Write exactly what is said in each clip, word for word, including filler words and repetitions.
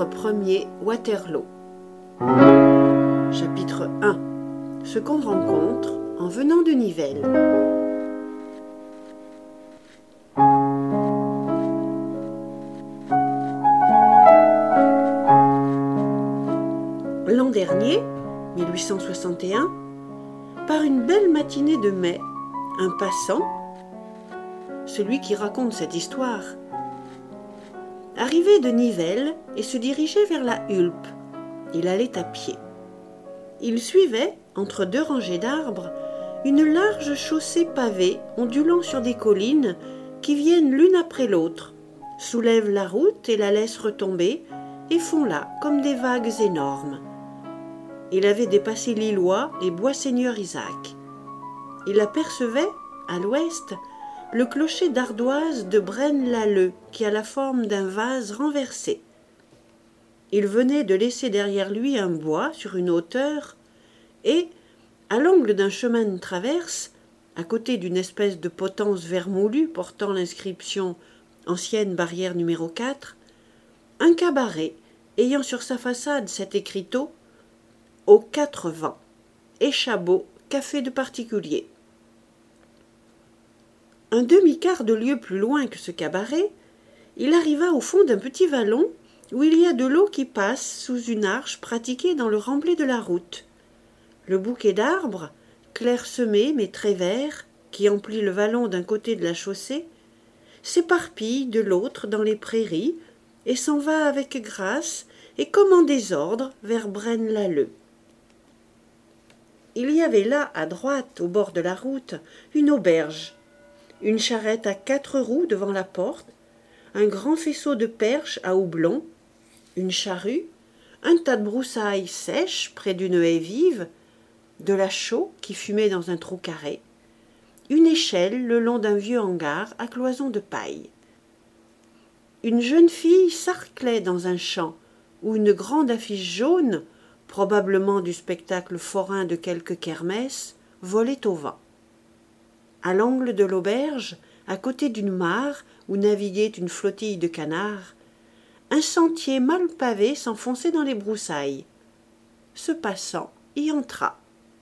premier, Waterloo. Chapitre un. Ce qu'on rencontre en venant de Nivelles. L'an dernier, mille huit cent soixante et un, par une belle matinée de mai, un passant, celui qui raconte cette histoire, arrivait de Nivelles et se dirigeait vers la Hulpe. Il allait à pied. Il suivait, entre deux rangées d'arbres, une large chaussée pavée ondulant sur des collines qui viennent l'une après l'autre, soulèvent la route et la laissent retomber et font là comme des vagues énormes. Il avait dépassé l'Îlois et Bois-Seigneur-Isaac. Il apercevait, à l'ouest, le clocher d'ardoise de Braine-l'Alleud qui a la forme d'un vase renversé. Il venait de laisser derrière lui un bois sur une hauteur et, à l'angle d'un chemin de traverse, à côté d'une espèce de potence vermoulue portant l'inscription « Ancienne barrière numéro quatre », un cabaret ayant sur sa façade cet écriteau « Aux quatre vents, échabeau, café de particulier ». Un demi-quart de lieue plus loin que ce cabaret, il arriva au fond d'un petit vallon où il y a de l'eau qui passe sous une arche pratiquée dans le remblai de la route. Le bouquet d'arbres, clairsemé mais très vert, qui emplit le vallon d'un côté de la chaussée, s'éparpille de l'autre dans les prairies et s'en va avec grâce et comme en désordre vers Braine-l'Alleud. Il y avait là, à droite, au bord de la route, une auberge, une charrette à quatre roues devant la porte, un grand faisceau de perches à houblon, une charrue, un tas de broussailles sèches près d'une haie vive, de la chaux qui fumait dans un trou carré, une échelle le long d'un vieux hangar à cloison de paille. Une jeune fille sarclait dans un champ où une grande affiche jaune, probablement du spectacle forain de quelque kermesse, volait au vent. À l'angle de l'auberge, à côté d'une mare où naviguait une flottille de canards, un sentier mal pavé s'enfonçait dans les broussailles. Ce passant y entra.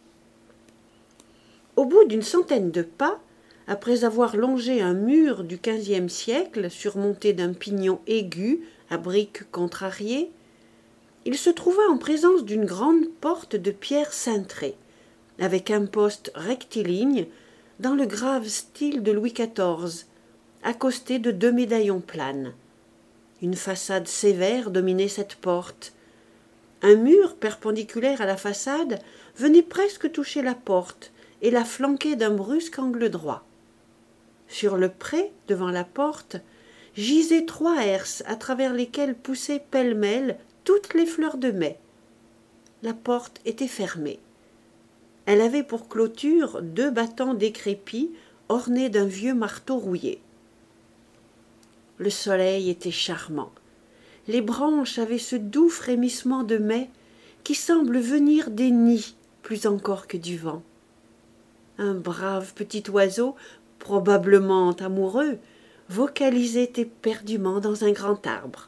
Au bout d'une centaine de pas, après avoir longé un mur du quinzième siècle surmonté d'un pignon aigu à briques contrariées, il se trouva en présence d'une grande porte de pierre cintrée, avec un poste rectiligne dans le grave style de Louis quatorze, accosté de deux médaillons planes. Une façade sévère dominait cette porte. Un mur perpendiculaire à la façade venait presque toucher la porte et la flanquait d'un brusque angle droit. Sur le pré, devant la porte, gisaient trois herses à travers lesquelles poussaient pêle-mêle toutes les fleurs de mai. La porte était fermée. Elle avait pour clôture deux battants décrépits ornés d'un vieux marteau rouillé. Le soleil était charmant. Les branches avaient ce doux frémissement de mai qui semble venir des nids plus encore que du vent. Un brave petit oiseau, probablement amoureux, vocalisait éperdument dans un grand arbre.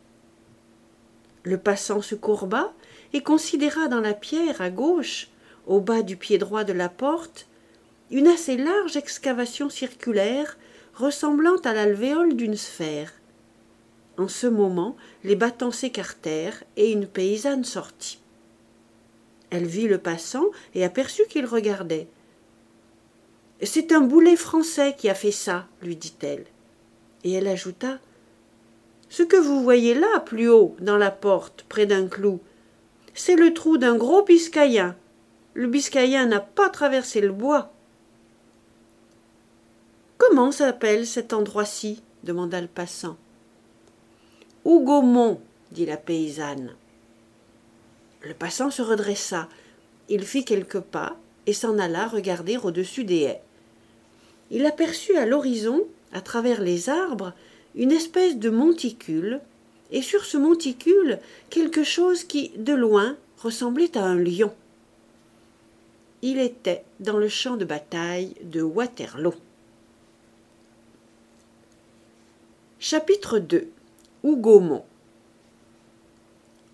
Le passant se courba et considéra dans la pierre à gauche, au bas du pied droit de la porte, une assez large excavation circulaire ressemblant à l'alvéole d'une sphère. En ce moment, les battants s'écartèrent et une paysanne sortit. Elle vit le passant et aperçut qu'il regardait. « C'est un boulet français qui a fait ça, lui dit-elle. Et elle ajouta « Ce que vous voyez là, plus haut, dans la porte, près d'un clou, c'est le trou d'un gros biscayen. Le biscayen n'a pas traversé le bois. » « Comment s'appelle cet endroit-ci » demanda le passant. « Hougomont, » dit la paysanne. Le passant se redressa. Il fit quelques pas et s'en alla regarder au-dessus des haies. Il aperçut à l'horizon, à travers les arbres, une espèce de monticule, et sur ce monticule quelque chose qui, de loin, ressemblait à un lion. Il était dans le champ de bataille de Waterloo. Chapitre deux. Hougomont.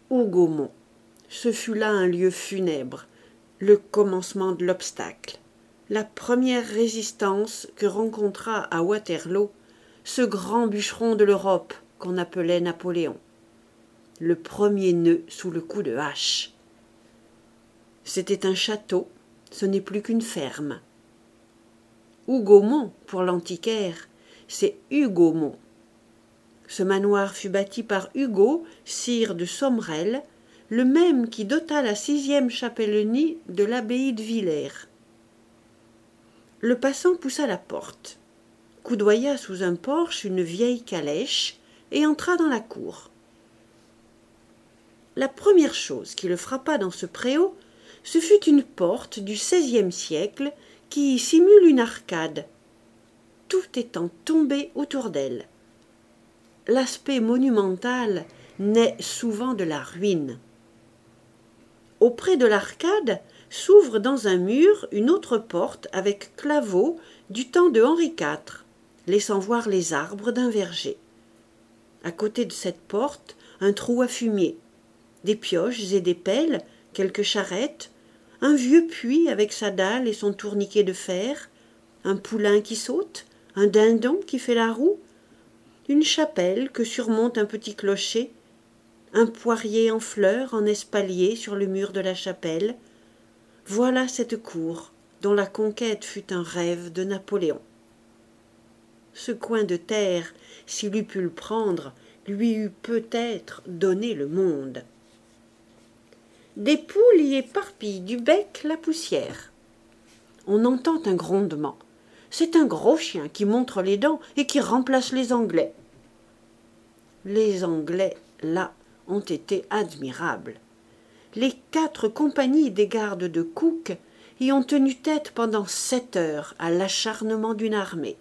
Hougomont. Ce fut là un lieu funèbre, le commencement de l'obstacle, la première résistance que rencontra à Waterloo ce grand bûcheron de l'Europe qu'on appelait Napoléon, le premier nœud sous le coup de hache. C'était un château, ce n'est plus qu'une ferme. Hougomont, pour l'antiquaire, c'est Hugomont. Ce manoir fut bâti par Hugo, sire de Sommerel, le même qui dota la sixième chapellenie de l'abbaye de Villers. Le passant poussa la porte, coudoya sous un porche une vieille calèche et entra dans la cour. La première chose qui le frappa dans ce préau, ce fut une porte du seizième siècle qui simule une arcade, tout étant tombé autour d'elle. L'aspect monumental naît souvent de la ruine. Auprès de l'arcade s'ouvre dans un mur une autre porte avec claveaux du temps de Henri quatre, laissant voir les arbres d'un verger. À côté de cette porte, un trou à fumier, des pioches et des pelles, quelques charrettes, un vieux puits avec sa dalle et son tourniquet de fer, un poulain qui saute, un dindon qui fait la roue, une chapelle que surmonte un petit clocher, un poirier en fleurs en espalier sur le mur de la chapelle. Voilà cette cour dont la conquête fut un rêve de Napoléon. Ce coin de terre, s'il eût pu le prendre, lui eût peut-être donné le monde. Des poules y éparpillent du bec la poussière. On entend un grondement. C'est un gros chien qui montre les dents et qui remplace les Anglais. Les Anglais, là, ont été admirables. Les quatre compagnies des gardes de Cook y ont tenu tête pendant sept heures à l'acharnement d'une armée.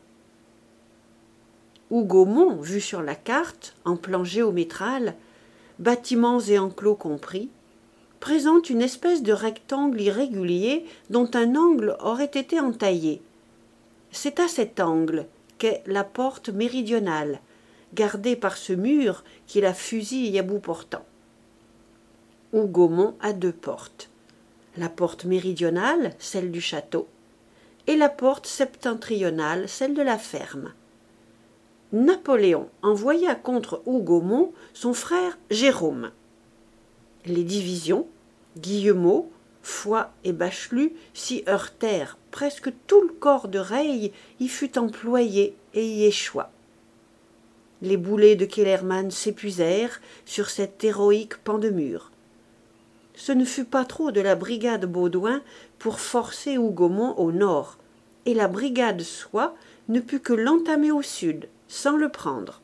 Hougomont, vu sur la carte, en plan géométral, bâtiments et enclos compris, présente une espèce de rectangle irrégulier dont un angle aurait été entaillé. C'est à cet angle qu'est la porte méridionale, gardée par ce mur qui la fusille à bout portant. Hougomont a deux portes, la porte méridionale, celle du château, et la porte septentrionale, celle de la ferme. Napoléon envoya contre Hougomont son frère Jérôme. Les divisions, Guillemot, Foy et Bachelu s'y heurtèrent, presque tout le corps de Reille y fut employé et y échoua. Les boulets de Kellermann s'épuisèrent sur cet héroïque pan de mur. Ce ne fut pas trop de la brigade Baudouin pour forcer Hougomont au nord, et la brigade Soye ne put que l'entamer au sud, sans le prendre.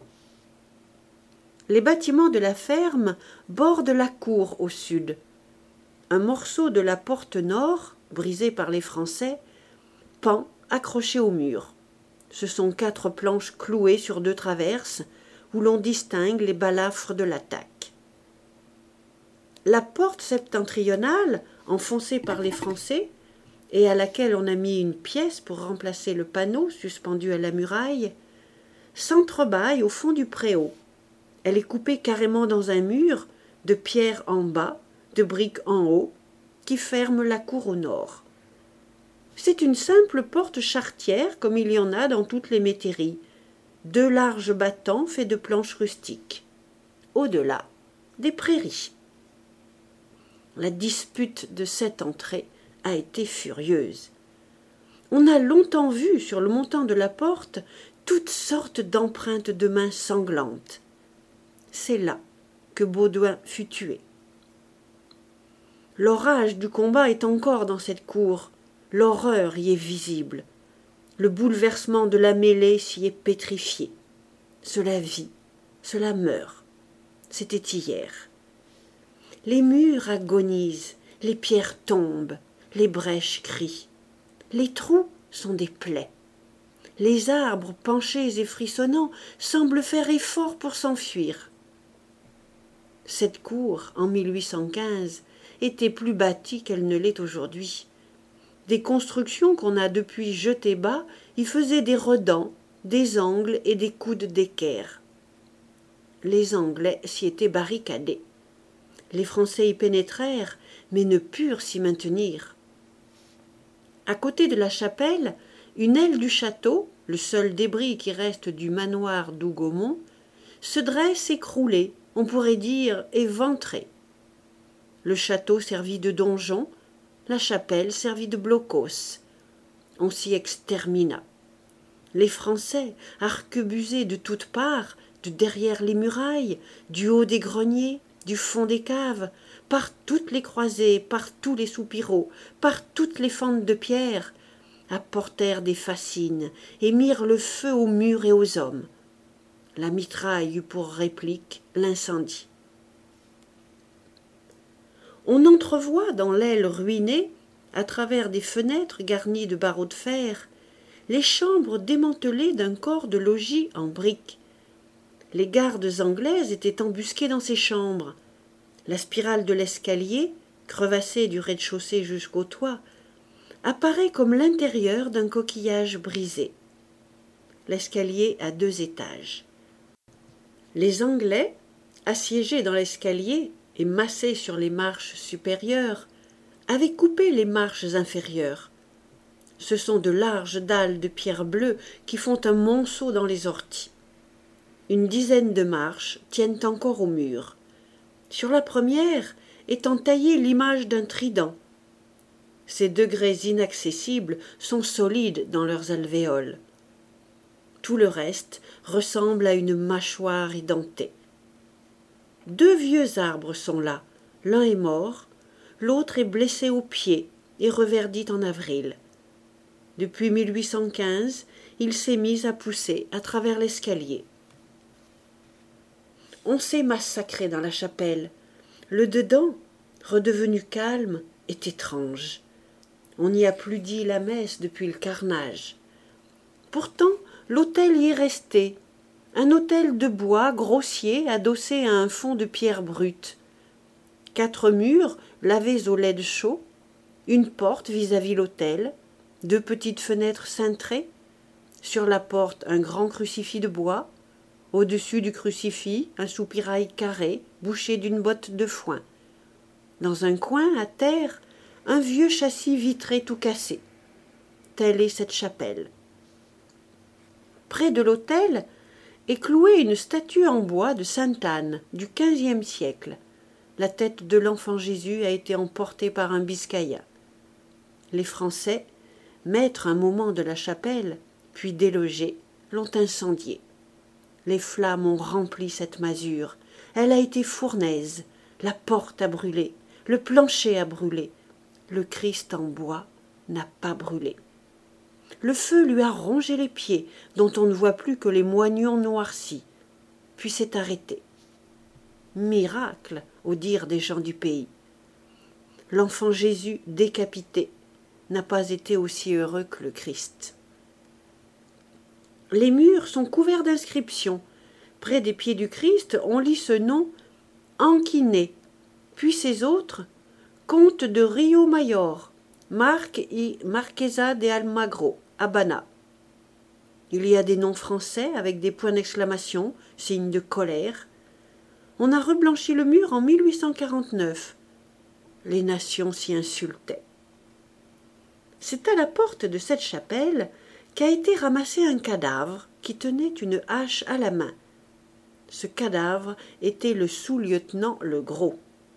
Les bâtiments de la ferme bordent la cour au sud. Un morceau de la porte nord, brisé par les Français, pend accroché au mur. Ce sont quatre planches clouées sur deux traverses, où l'on distingue les balafres de l'attaque. La porte septentrionale, enfoncée par les Français, et à laquelle on a mis une pièce pour remplacer le panneau suspendu à la muraille, s'entrebâille au fond du préau. Elle est coupée carrément dans un mur, de pierre en bas, de briques en haut, qui ferme la cour au nord. C'est une simple porte charretière comme il y en a dans toutes les métairies, deux larges battants faits de planches rustiques. Au-delà, des prairies. La dispute de cette entrée a été furieuse. On a longtemps vu sur le montant de la porte toutes sortes d'empreintes de mains sanglantes. C'est là que Baudouin fut tué. L'orage du combat est encore dans cette cour, l'horreur y est visible, le bouleversement de la mêlée s'y est pétrifié. Cela vit, cela meurt. C'était hier. Les murs agonisent, les pierres tombent, les brèches crient. Les trous sont des plaies. Les arbres penchés et frissonnants semblent faire effort pour s'enfuir. Cette cour, en mille huit cent quinze, était plus bâtie qu'elle ne l'est aujourd'hui. Des constructions qu'on a depuis jetées bas y faisaient des redans, des angles et des coudes d'équerre. Les Anglais s'y étaient barricadés. Les Français y pénétrèrent, mais ne purent s'y maintenir. À côté de la chapelle, une aile du château, le seul débris qui reste du manoir d'Hougomont, se dresse écroulée, on pourrait dire éventrée. Le château servit de donjon, la chapelle servit de blocos. On s'y extermina. Les Français, arquebusés de toutes parts, de derrière les murailles, du haut des greniers, du fond des caves, par toutes les croisées, par tous les soupiraux, par toutes les fentes de pierre, apportèrent des fascines et mirent le feu aux murs et aux hommes. La mitraille eut pour réplique l'incendie. On entrevoit dans l'aile ruinée, à travers des fenêtres garnies de barreaux de fer, les chambres démantelées d'un corps de logis en briques. Les gardes anglaises étaient embusquées dans ces chambres. La spirale de l'escalier, crevassée du rez-de-chaussée jusqu'au toit, apparaît comme l'intérieur d'un coquillage brisé. L'escalier a deux étages. Les Anglais, assiégés dans l'escalier et massés sur les marches supérieures, avaient coupé les marches inférieures. Ce sont de larges dalles de pierre bleue qui font un monceau dans les orties. Une dizaine de marches tiennent encore au mur. Sur la première est entaillée l'image d'un trident. Ces degrés inaccessibles sont solides dans leurs alvéoles. Tout le reste ressemble à une mâchoire édentée. Deux vieux arbres sont là, l'un est mort, l'autre est blessé au pied et reverdit en avril. Depuis mille huit cent quinze, il s'est mis à pousser à travers l'escalier. On s'est massacré dans la chapelle. Le dedans, redevenu calme, est étrange. On n'y a plus dit la messe depuis le carnage. Pourtant, l'autel y est resté, un autel de bois grossier adossé à un fond de pierre brute. Quatre murs lavés au lait chaud, une porte vis-à-vis l'autel, deux petites fenêtres cintrées, sur la porte un grand crucifix de bois, au-dessus du crucifix un soupirail carré bouché d'une botte de foin. Dans un coin, à terre, un vieux châssis vitré tout cassé. Telle est cette chapelle. Près de l'autel est clouée une statue en bois de Sainte Anne du quinzième siècle. La tête de l'enfant Jésus a été emportée par un Biscayen. Les Français, maîtres un moment de la chapelle, puis délogés, l'ont incendiée. Les flammes ont rempli cette masure. Elle a été fournaise. La porte a brûlé. Le plancher a brûlé. Le Christ en bois n'a pas brûlé. Le feu lui a rongé les pieds, dont on ne voit plus que les moignons noircis, puis s'est arrêté. Miracle, au dire des gens du pays. L'enfant Jésus décapité n'a pas été aussi heureux que le Christ. Les murs sont couverts d'inscriptions. Près des pieds du Christ, on lit ce nom Anquiné, puis ces autres Comte de Rio Mayor, Marc y Marquesa de Almagro, Habana. Il y a des noms français avec des points d'exclamation, signe de colère. On a reblanchi le mur en mille huit cent quarante-neuf. Les nations s'y insultaient. C'est à la porte de cette chapelle qu'a été ramassé un cadavre qui tenait une hache à la main. Ce cadavre était le sous-lieutenant Legros.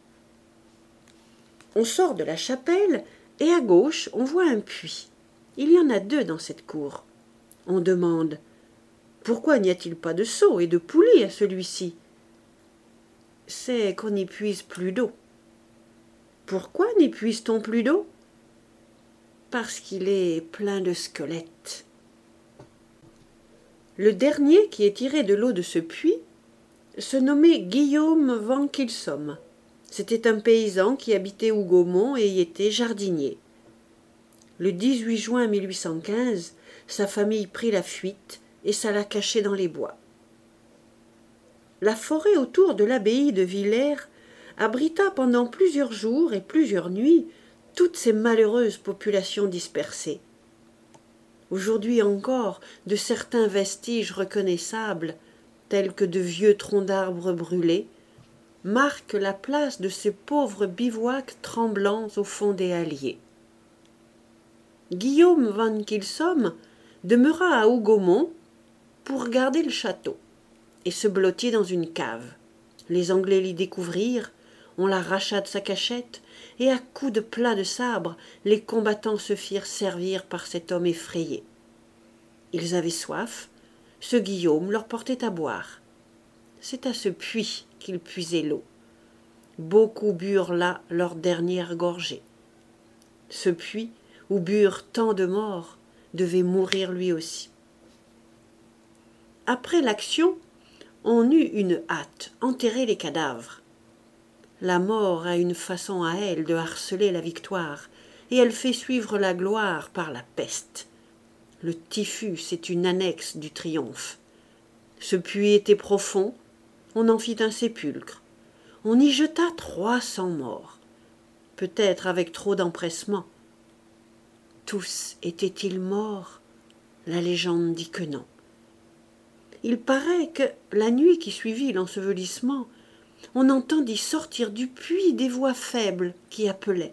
On sort de la chapelle et à gauche on voit un puits. Il y en a deux dans cette cour. On demande « Pourquoi n'y a-t-il pas de seau et de poulie à celui-ci » C'est qu'on n'y puise plus d'eau. Pourquoi n'y puise-t-on plus d'eau ? Parce qu'il est plein de squelettes. Le dernier qui ait tiré de l'eau de ce puits se nommait Guillaume van Kylsom. C'était un paysan qui habitait Hougomont et y était jardinier. Le dix-huit juin mille huit cent quinze, sa famille prit la fuite et s'alla cacher dans les bois. La forêt autour de l'abbaye de Villers abrita pendant plusieurs jours et plusieurs nuits toutes ces malheureuses populations dispersées. Aujourd'hui encore, de certains vestiges reconnaissables, tels que de vieux troncs d'arbres brûlés, marque la place de ces pauvres bivouacs tremblants au fond des halliers. Guillaume van Kylsom demeura à Hougomont pour garder le château et se blottit dans une cave. Les Anglais l'y découvrirent, on l'arracha de sa cachette, et à coups de plat de sabre, les combattants se firent servir par cet homme effrayé. Ils avaient soif, ce Guillaume leur portait à boire. C'est à ce puits qu'ils puisaient l'eau. Beaucoup burent là leur dernière gorgée. Ce puits, où burent tant de morts, devait mourir lui aussi. Après l'action, on eut une hâte, enterrer les cadavres. La mort a une façon à elle de harceler la victoire, et elle fait suivre la gloire par la peste. Le typhus est une annexe du triomphe. Ce puits était profond, on en fit un sépulcre. On y jeta trois cents morts, peut-être avec trop d'empressement. Tous étaient-ils morts? La légende dit que non. Il paraît que, la nuit qui suivit l'ensevelissement, on entendit sortir du puits des voix faibles qui appelaient.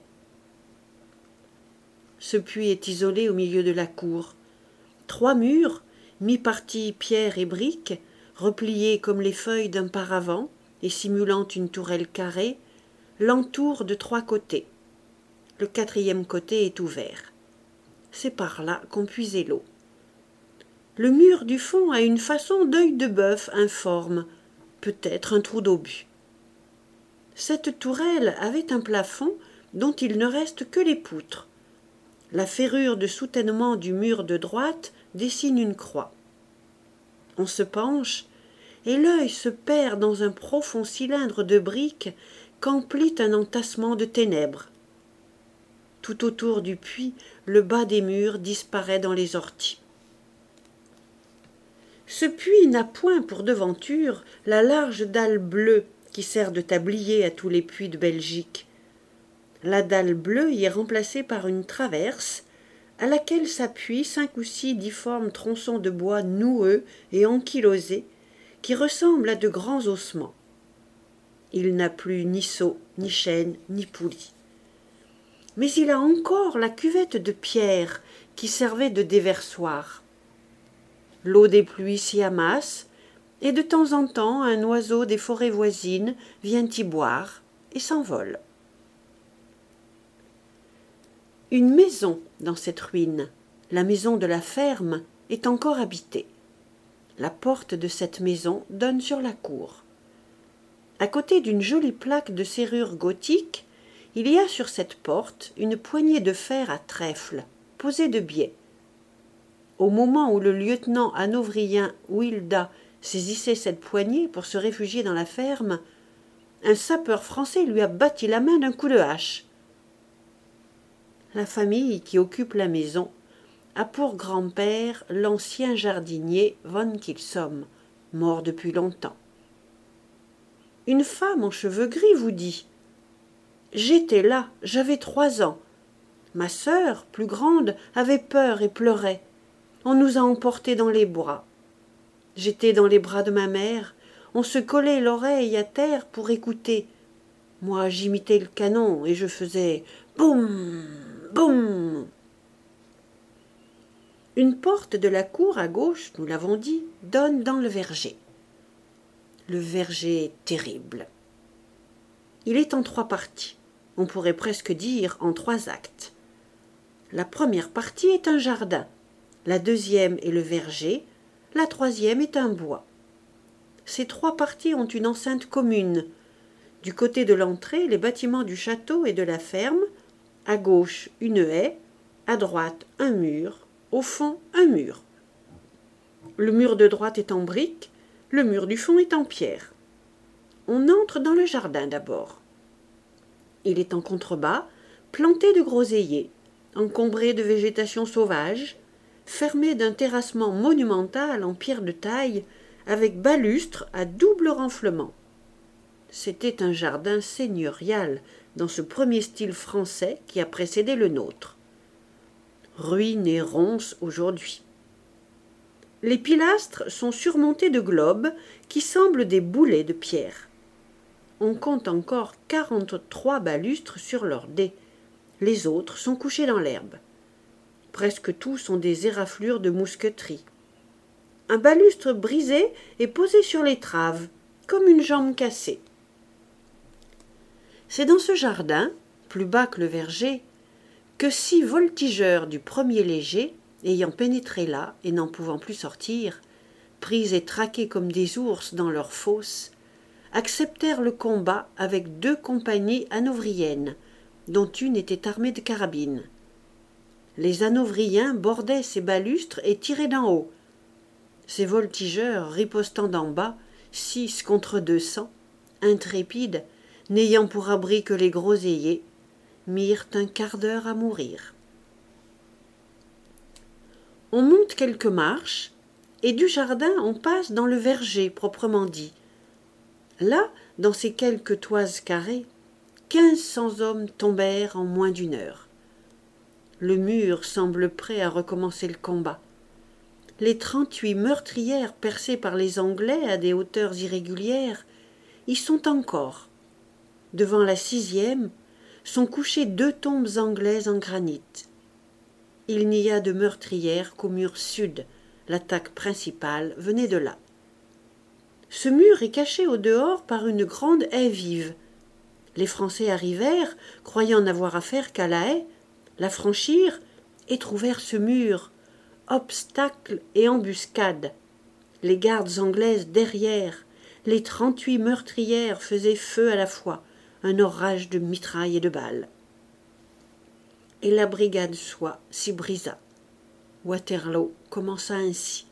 Ce puits est isolé au milieu de la cour. Trois murs, mi-partis pierre et briques, repliés comme les feuilles d'un paravent et simulant une tourelle carrée, l'entourent de trois côtés. Le quatrième côté est ouvert. C'est par là qu'on puisait l'eau. Le mur du fond a une façon d'œil de bœuf informe, peut-être un trou d'obus. Cette tourelle avait un plafond dont il ne reste que les poutres. La ferrure de soutènement du mur de droite dessine une croix. On se penche, et l'œil se perd dans un profond cylindre de briques qu'emplit un entassement de ténèbres. Tout autour du puits, le bas des murs disparaît dans les orties. Ce puits n'a point pour devanture la large dalle bleue qui sert de tablier à tous les puits de Belgique. La dalle bleue y est remplacée par une traverse à laquelle s'appuient cinq ou six difformes tronçons de bois noueux et ankylosés qui ressemblent à de grands ossements. Il n'a plus ni seau, ni chaîne, ni poulie. Mais il a encore la cuvette de pierre qui servait de déversoir. L'eau des pluies s'y amasse, et de temps en temps un oiseau des forêts voisines vient y boire et s'envole. Une maison dans cette ruine, la maison de la ferme, est encore habitée. La porte de cette maison donne sur la cour. À côté d'une jolie plaque de serrure gothique, il y a sur cette porte une poignée de fer à trèfle, posée de biais. Au moment où le lieutenant hanovrien Wilda saisissait cette poignée pour se réfugier dans la ferme, un sapeur français lui a battu la main d'un coup de hache. La famille qui occupe la maison a pour grand-père l'ancien jardinier von Kylsom, mort depuis longtemps. Une femme en cheveux gris vous dit « J'étais là, j'avais trois ans. Ma sœur, plus grande, avait peur et pleurait. On nous a emportés dans les bras. J'étais dans les bras de ma mère, on se collait l'oreille à terre pour écouter. Moi, j'imitais le canon et je faisais « boum, boum ». Une porte de la cour à gauche, nous l'avons dit, donne dans le verger. Le verger est terrible. Il est en trois parties, on pourrait presque dire en trois actes. La première partie est un jardin, la deuxième est le verger, la troisième est un bois. Ces trois parties ont une enceinte commune. Du côté de l'entrée, les bâtiments du château et de la ferme, à gauche une haie, à droite un mur, au fond un mur. Le mur de droite est en briques, le mur du fond est en pierre. On entre dans le jardin d'abord. Il est en contrebas, planté de groseilliers, encombré de végétation sauvage, fermé d'un terrassement monumental en pierre de taille, avec balustre à double renflement. C'était un jardin seigneurial, dans ce premier style français qui a précédé le nôtre. Ruine et ronce aujourd'hui. Les pilastres sont surmontés de globes qui semblent des boulets de pierre. on compte encore quarante-trois balustres sur leur dé. Les autres sont couchés dans l'herbe. Presque tous sont des éraflures de mousqueterie. Un balustre brisé est posé sur l'étrave, comme une jambe cassée. C'est dans ce jardin, plus bas que le verger, que six voltigeurs du premier léger, ayant pénétré là et n'en pouvant plus sortir, pris et traqués comme des ours dans leur fosse, acceptèrent le combat avec deux compagnies hanovriennes, dont une était armée de carabines. Les hanovriens bordaient ces balustres et tiraient d'en haut. Ces voltigeurs, ripostant d'en bas, six contre deux cents, intrépides, n'ayant pour abri que les groseilliers, mirent un quart d'heure à mourir. On monte quelques marches, et du jardin on passe dans le verger proprement dit. Là, dans ces quelques toises carrées, quinze cents hommes tombèrent en moins d'une heure. Le mur semble prêt à recommencer le combat. Les trente-huit meurtrières percées par les Anglais à des hauteurs irrégulières y sont encore. Devant la sixième sont couchées deux tombes anglaises en granit. Il n'y a de meurtrières qu'au mur sud. L'attaque principale venait de là. Ce mur est caché au dehors par une grande haie vive. Les Français arrivèrent, croyant n'avoir affaire qu'à la haie, la franchirent et trouvèrent ce mur, obstacle et embuscade. Les gardes anglaises derrière, les trente-huit meurtrières faisaient feu à la fois, un orage de mitraille et de balles. Et la brigade Soye s'y brisa. Waterloo commença ainsi.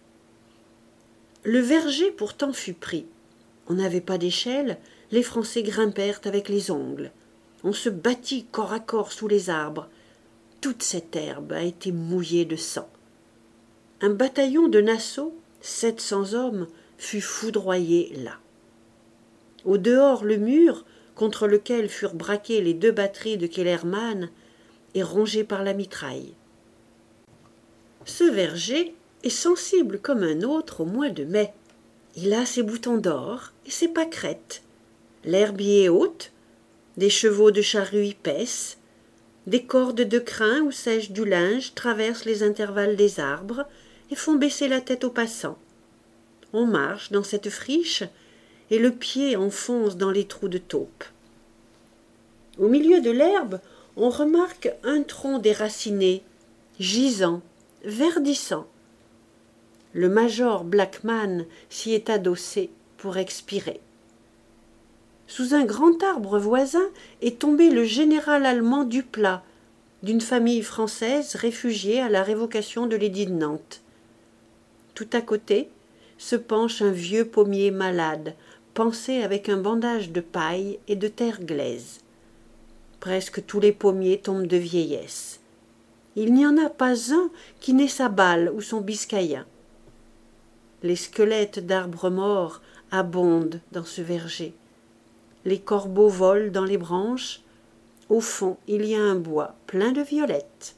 Le verger pourtant fut pris. On n'avait pas d'échelle, les Français grimpèrent avec les ongles. On se battit corps à corps sous les arbres. Toute cette herbe a été mouillée de sang. Un bataillon de Nassau, sept cents hommes, fut foudroyé là. Au dehors, le mur, contre lequel furent braquées les deux batteries de Kellermann, est rongé par la mitraille. Ce verger est sensible comme un autre au mois de mai. Il a ses boutons d'or et ses pâquerettes. L'herbe y est haute, des chevaux de charrue y paissent, des cordes de crin où sèche du linge traversent les intervalles des arbres et font baisser la tête aux passants. On marche dans cette friche et le pied enfonce dans les trous de taupe. Au milieu de l'herbe, on remarque un tronc déraciné, gisant, verdissant. Le major Blackman s'y est adossé pour expirer. Sous un grand arbre voisin est tombé le général allemand Duplat, d'une famille française réfugiée à la révocation de l'édit de Nantes. Tout à côté se penche un vieux pommier malade, pansé avec un bandage de paille et de terre glaise. Presque tous les pommiers tombent de vieillesse. Il n'y en a pas un qui n'ait sa balle ou son biscaïen. Les squelettes d'arbres morts abondent dans ce verger. Les corbeaux volent dans les branches. Au fond, il y a un bois plein de violettes.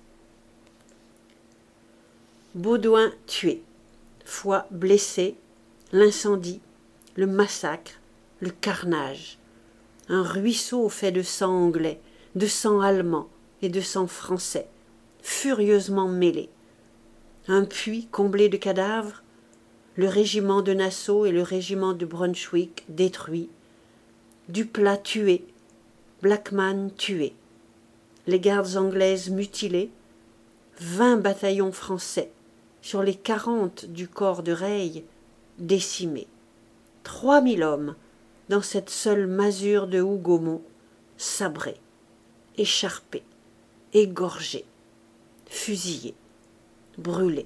Baudouin tué, Foy blessé, l'incendie, le massacre, le carnage. Un ruisseau fait de sang anglais, de sang allemand et de sang français, furieusement mêlés. Un puits comblé de cadavres, le régiment de Nassau et le régiment de Brunswick détruits, Duplat tué, Blackman tué, les gardes anglaises mutilées, vingt bataillons français sur les quarante du corps de Reille décimés, trois mille hommes dans cette seule masure de Hougomont, sabrés, écharpés, égorgés, fusillés, brûlés.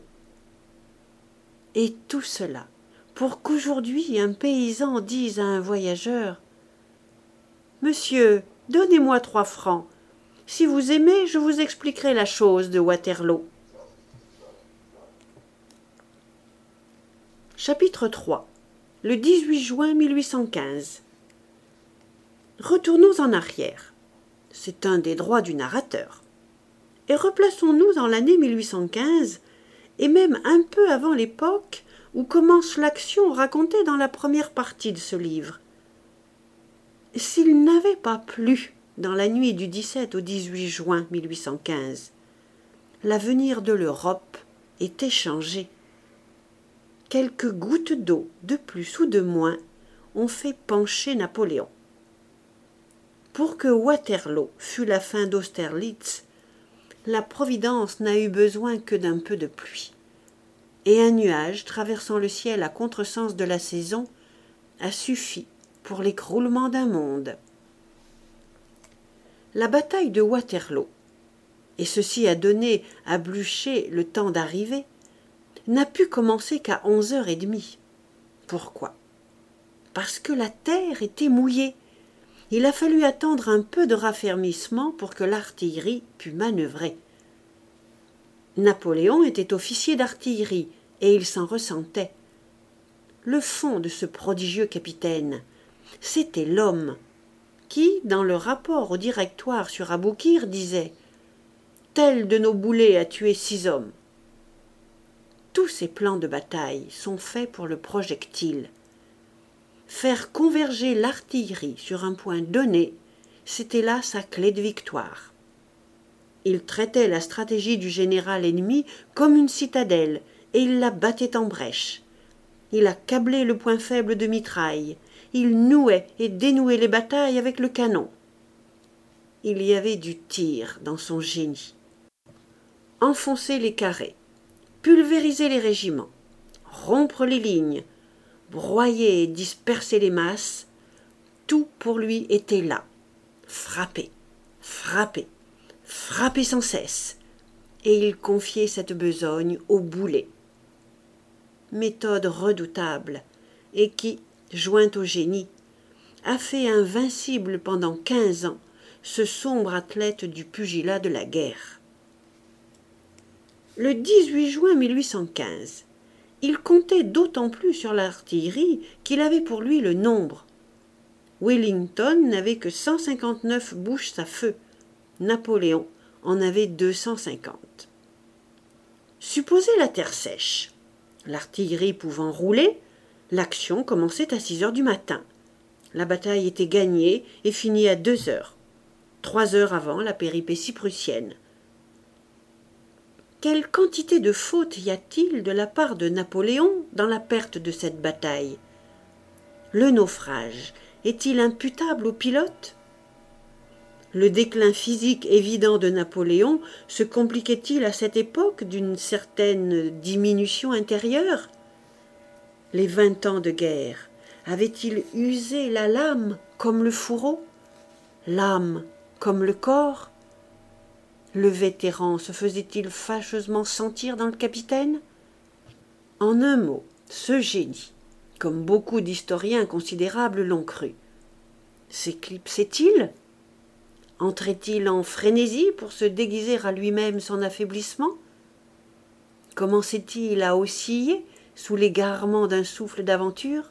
Et tout cela pour qu'aujourd'hui un paysan dise à un voyageur « Monsieur, donnez-moi trois francs. Si vous aimez, je vous expliquerai la chose de Waterloo. » Chapitre trois. Le dix-huit juin mille huit cent quinze. Retournons en arrière. C'est un des droits du narrateur. Et replaçons-nous dans l'année mille huit cent quinze, et même un peu avant l'époque où commence l'action racontée dans la première partie de ce livre. S'il n'avait pas plu dans la nuit du dix-sept au dix-huit juin mille huit cent quinze, l'avenir de l'Europe était changé. Quelques gouttes d'eau de plus ou de moins ont fait pencher Napoléon. Pour que Waterloo fût la fin d'Austerlitz, la Providence n'a eu besoin que d'un peu de pluie, et un nuage traversant le ciel à contresens de la saison a suffi pour l'écroulement d'un monde. La bataille de Waterloo, et ceci a donné à Blücher le temps d'arriver, n'a pu commencer qu'à onze heures trente. Pourquoi? Parce que la terre était mouillée. Il a fallu attendre un peu de raffermissement pour que l'artillerie pût manœuvrer. Napoléon était officier d'artillerie et il s'en ressentait. Le fond de ce prodigieux capitaine, c'était l'homme qui, dans le rapport au directoire sur Aboukir, disait « Tel de nos boulets a tué six hommes ». Tous ces plans de bataille sont faits pour le projectile. Faire converger l'artillerie sur un point donné, c'était là sa clé de victoire. Il traitait la stratégie du général ennemi comme une citadelle et il la battait en brèche. Il a câblé le point faible de mitraille. Il nouait et dénouait les batailles avec le canon. Il y avait du tir dans son génie. Enfoncer les carrés, pulvériser les régiments, rompre les lignes, broyer et disperser les masses, tout pour lui était là. Frapper, frapper, frapper sans cesse. Et il confiait cette besogne au boulet. Méthode redoutable et qui, jointe au génie, a fait invincible pendant quinze ans ce sombre athlète du pugilat de la guerre. Le dix-huit juin mille huit cent quinze, il comptait d'autant plus sur l'artillerie qu'il avait pour lui le nombre. Wellington n'avait que cent cinquante-neuf bouches à feu, Napoléon en avait deux cent cinquante. Supposez la terre sèche. L'artillerie pouvant rouler, l'action commençait à six heures du matin. La bataille était gagnée et finie à deux heures, trois heures avant la péripétie prussienne. Quelle quantité de fautes y a-t-il de la part de Napoléon dans la perte de cette bataille? Le naufrage est-il imputable au pilote? Le déclin physique évident de Napoléon se compliquait-il à cette époque d'une certaine diminution intérieure? Les vingt ans de guerre avaient-ils usé la lame comme le fourreau, l'âme comme le corps? Le vétéran se faisait-il fâcheusement sentir dans le capitaine? En un mot, ce génie, comme beaucoup d'historiens considérables l'ont cru, s'éclipsait-il? Entrait-il en frénésie pour se déguiser à lui-même son affaiblissement? Commençait-il à osciller sous l'égarement d'un souffle d'aventure?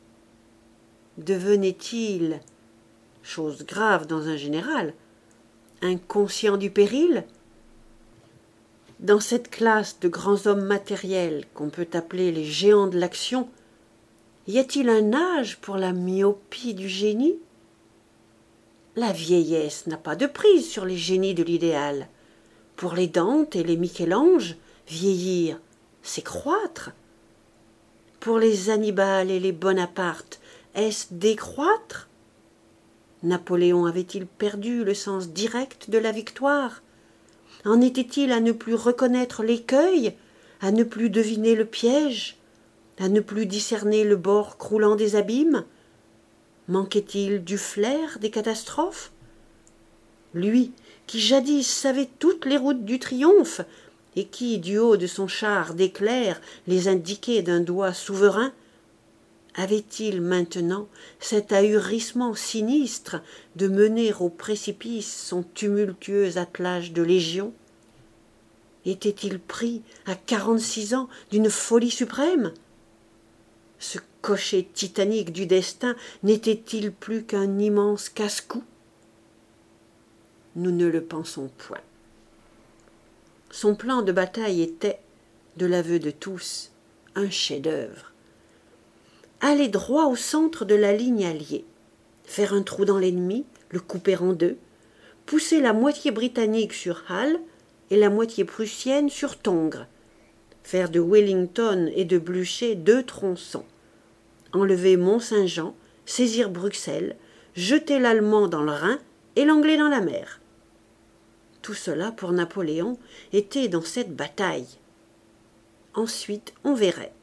Devenait-il, chose grave dans un général, inconscient du péril? Dans cette classe de grands hommes matériels qu'on peut appeler les géants de l'action, y a-t-il un âge pour la myopie du génie? La vieillesse n'a pas de prise sur les génies de l'idéal. Pour les Dante et les Michel-Ange, vieillir, c'est croître. Pour les Hannibal et les Bonaparte, est-ce décroître? Napoléon avait-il perdu le sens direct de la victoire? En était-il à ne plus reconnaître l'écueil, à ne plus deviner le piège, à ne plus discerner le bord croulant des abîmes? Manquait-il du flair des catastrophes? Lui, qui jadis savait toutes les routes du triomphe, et qui, du haut de son char d'éclairs, les indiquait d'un doigt souverain, avait-il maintenant cet ahurissement sinistre de mener au précipice son tumultueux attelage de légions? Était-il pris, à quarante-six ans, d'une folie suprême? Ce cocher titanique du destin n'était-il plus qu'un immense casse-cou? Nous ne le pensons point. Son plan de bataille était, de l'aveu de tous, un chef-d'œuvre. Aller droit au centre de la ligne alliée, faire un trou dans l'ennemi, le couper en deux, pousser la moitié britannique sur Hull et la moitié prussienne sur Tongres, faire de Wellington et de Blücher deux tronçons, enlever Mont-Saint-Jean, saisir Bruxelles, jeter l'Allemand dans le Rhin et l'Anglais dans la mer. Tout cela, pour Napoléon, était dans cette bataille. Ensuite, on verrait.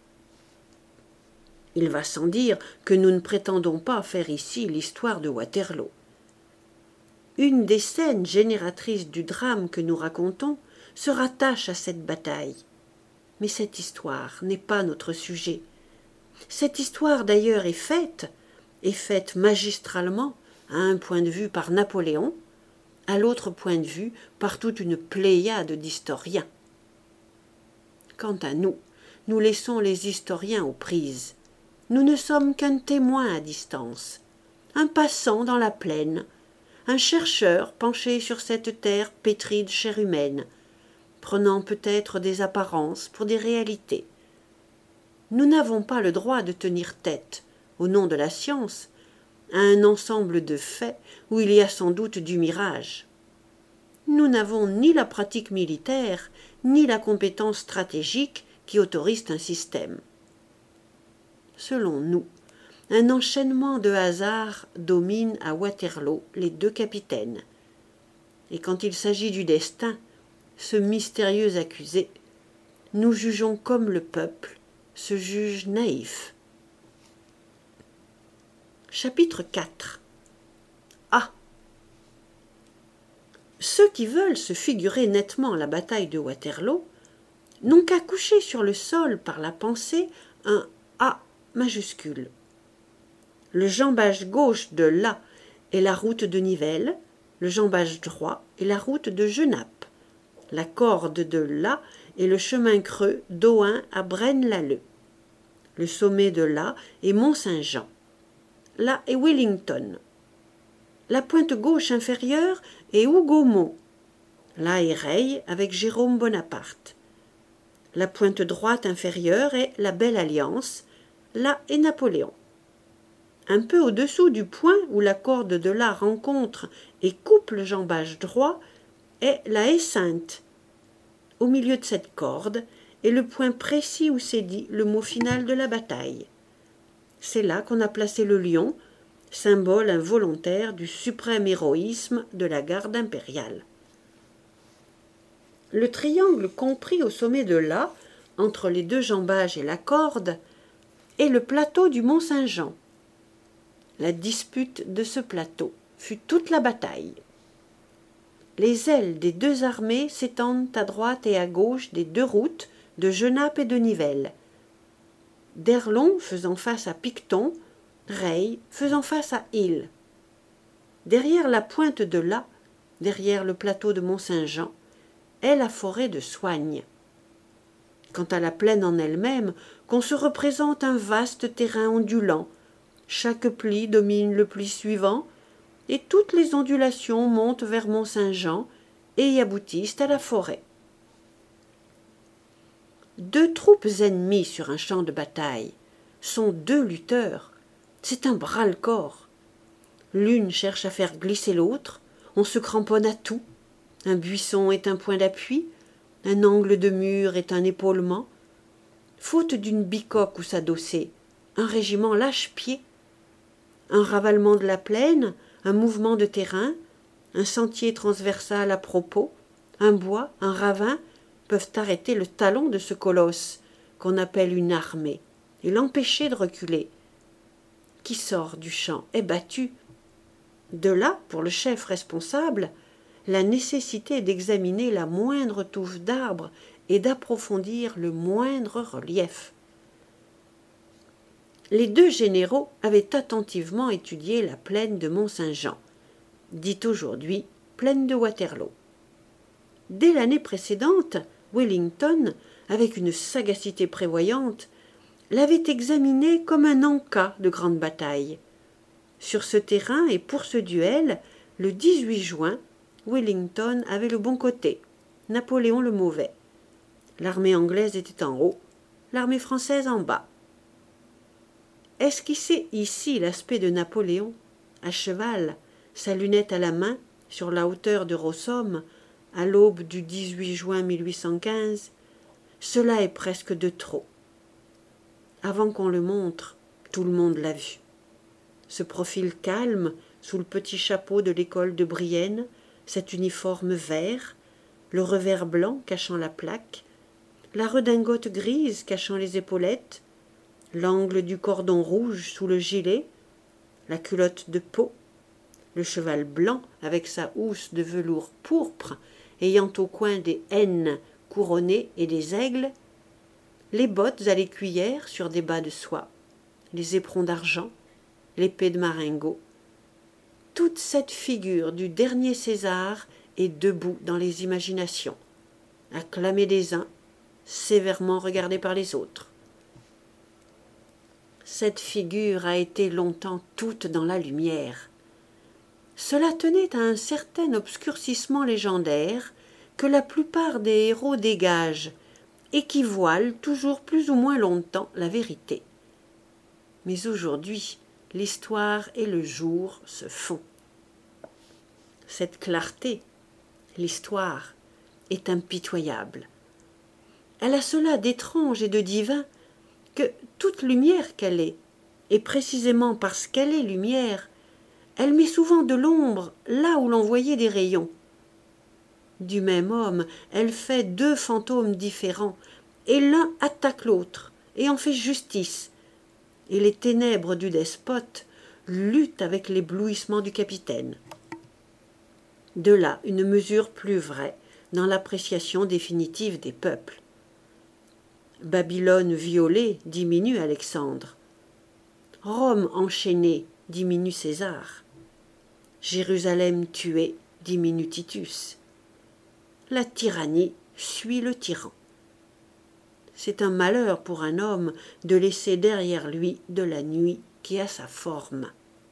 Il va sans dire que nous ne prétendons pas faire ici l'histoire de Waterloo. Une des scènes génératrices du drame que nous racontons se rattache à cette bataille. Mais cette histoire n'est pas notre sujet. Cette histoire d'ailleurs est faite, est faite magistralement, à un point de vue par Napoléon, à l'autre point de vue par toute une pléiade d'historiens. Quant à nous, nous laissons les historiens aux prises. Nous ne sommes qu'un témoin à distance, un passant dans la plaine, un chercheur penché sur cette terre pétrie de chair humaine, prenant peut-être des apparences pour des réalités. Nous n'avons pas le droit de tenir tête, au nom de la science, à un ensemble de faits où il y a sans doute du mirage. Nous n'avons ni la pratique militaire, ni la compétence stratégique qui autorisent un système. Selon nous, un enchaînement de hasards domine à Waterloo les deux capitaines. Et quand il s'agit du destin, ce mystérieux accusé, nous jugeons comme le peuple se juge naïf. Chapitre quatre. A. Ceux qui veulent se figurer nettement la bataille de Waterloo n'ont qu'à coucher sur le sol par la pensée un A majuscule. Le jambage gauche de l'A est la route de Nivelles, le jambage droit est la route de Genappe, la corde de l'A est le chemin creux d'Ohain à Braine-l'Alleud, le sommet de l'A est Mont-Saint-Jean, là est Wellington, la pointe gauche inférieure est Hougomont, là est Reille avec Jérôme Bonaparte, la pointe droite inférieure est la Belle Alliance, là est Napoléon. Un peu au-dessous du point où la corde de l'A rencontre et coupe le jambage droit est la haie Sainte. Au milieu de cette corde est le point précis où s'est dit le mot final de la bataille. C'est là qu'on a placé le lion, symbole involontaire du suprême héroïsme de la garde impériale. Le triangle compris au sommet de l'A, entre les deux jambages et la corde, est le plateau du Mont-Saint-Jean. La dispute de ce plateau fut toute la bataille. Les ailes des deux armées s'étendent à droite et à gauche des deux routes de Genappe et de Nivelles. d'Erlon faisant face à Picton, Reille faisant face à Hill. Derrière la pointe de l'A, derrière le plateau de Mont-Saint-Jean, est la forêt de Soignes. Quant à la plaine en elle-même, qu'on se représente un vaste terrain ondulant, chaque pli domine le pli suivant, et toutes les ondulations montent vers Mont-Saint-Jean et y aboutissent à la forêt. Deux troupes ennemies sur un champ de bataille sont deux lutteurs, c'est un bras-le-corps. L'une cherche à faire glisser l'autre, on se cramponne à tout, un buisson est un point d'appui, un angle de mur est un épaulement. Faute d'une bicoque où s'adosser, un régiment lâche pied. Un ravalement de la plaine, un mouvement de terrain, un sentier transversal à propos, un bois, un ravin peuvent arrêter le talon de ce colosse qu'on appelle une armée et l'empêcher de reculer. Qui sort du champ est battu. De là, pour le chef responsable, la nécessité d'examiner la moindre touffe d'arbre et d'approfondir le moindre relief. Les deux généraux avaient attentivement étudié la plaine de Mont-Saint-Jean, dite aujourd'hui plaine de Waterloo. Dès l'année précédente, Wellington, avec une sagacité prévoyante, l'avait examinée comme un en-cas de grande bataille. Sur ce terrain et pour ce duel, le dix-huit juin, Wellington avait le bon côté, Napoléon le mauvais. L'armée anglaise était en haut, l'armée française en bas. Esquisser ici l'aspect de Napoléon à cheval, sa lunette à la main, sur la hauteur de Rossomme, à l'aube du dix-huit juin mille huit cent quinze, cela est presque de trop. Avant qu'on le montre, tout le monde l'a vu. Ce profil calme, sous le petit chapeau de l'école de Brienne, cet uniforme vert, le revers blanc cachant la plaque, la redingote grise cachant les épaulettes, l'angle du cordon rouge sous le gilet, la culotte de peau, le cheval blanc avec sa housse de velours pourpre ayant au coin des N couronnées et des aigles, les bottes à l'écuyère sur des bas de soie, les éperons d'argent, l'épée de marengo. Toute cette figure du dernier César est debout dans les imaginations, acclamée des uns, sévèrement regardée par les autres. Cette figure a été longtemps toute dans la lumière. Cela tenait à un certain obscurcissement légendaire que la plupart des héros dégagent et qui voile toujours plus ou moins longtemps la vérité. Mais aujourd'hui, l'histoire et le jour se font. Cette clarté, l'histoire, est impitoyable. Elle a cela d'étrange et de divin que toute lumière qu'elle est, et précisément parce qu'elle est lumière, elle met souvent de l'ombre là où l'on voyait des rayons. Du même homme, elle fait deux fantômes différents, et l'un attaque l'autre, et en fait justice, et les ténèbres du despote luttent avec l'éblouissement du capitaine. De là une mesure plus vraie dans l'appréciation définitive des peuples. Babylone violée diminue Alexandre. Rome enchaînée diminue César. Jérusalem tuée diminue Titus. La tyrannie suit le tyran. C'est un malheur pour un homme de laisser derrière lui de la nuit qui a sa forme.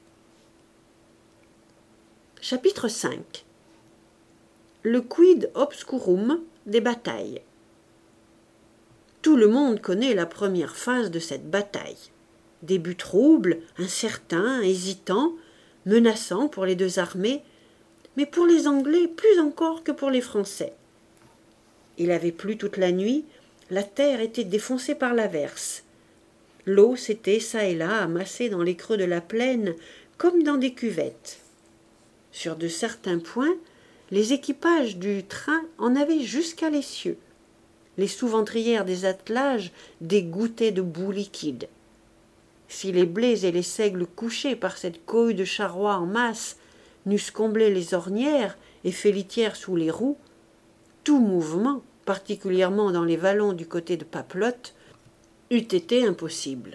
Chapitre cinq. Le quid obscurum des batailles. Tout le monde connaît la première phase de cette bataille. Début trouble, incertain, hésitant, menaçant pour les deux armées, mais pour les Anglais plus encore que pour les Français. Il avait plu toute la nuit, la terre était défoncée par l'averse. L'eau s'était çà et là amassée dans les creux de la plaine comme dans des cuvettes. Sur de certains points, les équipages du train en avaient jusqu'à l'essieu. Les sous-ventrières des attelages dégoûtaient de boue liquide. Si les blés et les seigles couchés par cette cohue de charrois en masse n'eussent comblé les ornières et fait litière sous les roues, tout mouvement, particulièrement dans les vallons du côté de Papelotte, eût été impossible.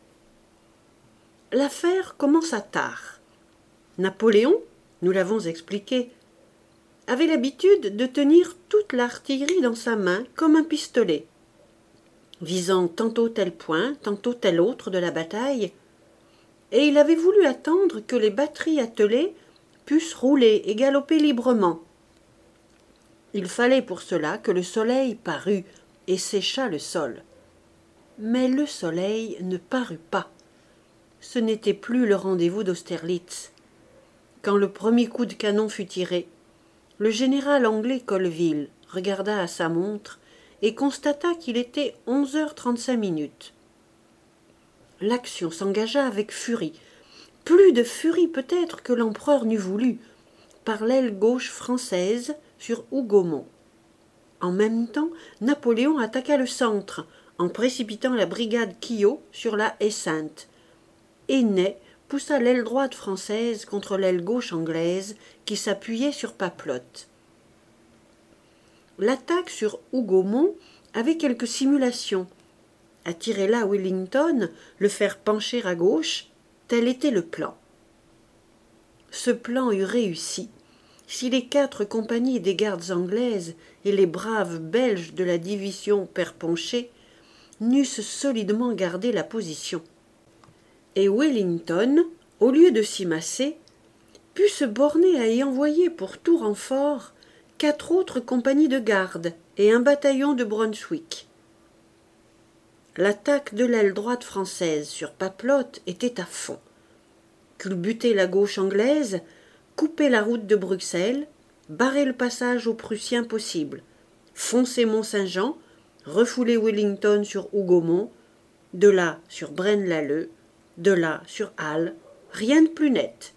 L'affaire commença tard. Napoléon, nous l'avons expliqué, avait l'habitude de tenir toute l'artillerie dans sa main comme un pistolet, visant tantôt tel point, tantôt tel autre de la bataille, et il avait voulu attendre que les batteries attelées pussent rouler et galoper librement. Il fallait pour cela que le soleil parût et séchât le sol. Mais le soleil ne parut pas. Ce n'était plus le rendez-vous d'Austerlitz. Quand le premier coup de canon fut tiré, le général anglais Colville regarda à sa montre et constata qu'il était onze heures trente-cinq minutes. L'action s'engagea avec furie, plus de furie peut-être que l'empereur n'eût voulu, par l'aile gauche française sur Hougomont. En même temps, Napoléon attaqua le centre, en précipitant la brigade Quiot sur la haie Sainte, et Ney poussa l'aile droite française contre l'aile gauche anglaise qui s'appuyait sur Papelotte. L'attaque sur Hougomont avait quelque simulation. Attirer là Wellington, le faire pencher à gauche, tel était le plan. Ce plan eût réussi si les quatre compagnies des gardes anglaises et les braves Belges de la division Perponcher n'eussent solidement gardé la position. Et Wellington, au lieu de s'y masser, put se borner à y envoyer pour tout renfort quatre autres compagnies de garde et un bataillon de Brunswick. L'attaque de l'aile droite française sur Papelotte était à fond. culbuter la gauche anglaise, couper la route de Bruxelles, barrer le passage aux Prussiens possible, foncer Mont-Saint-Jean, refouler Wellington sur Hougomont, de là sur Braine-l'Alleud, de là sur Halle, rien de plus net.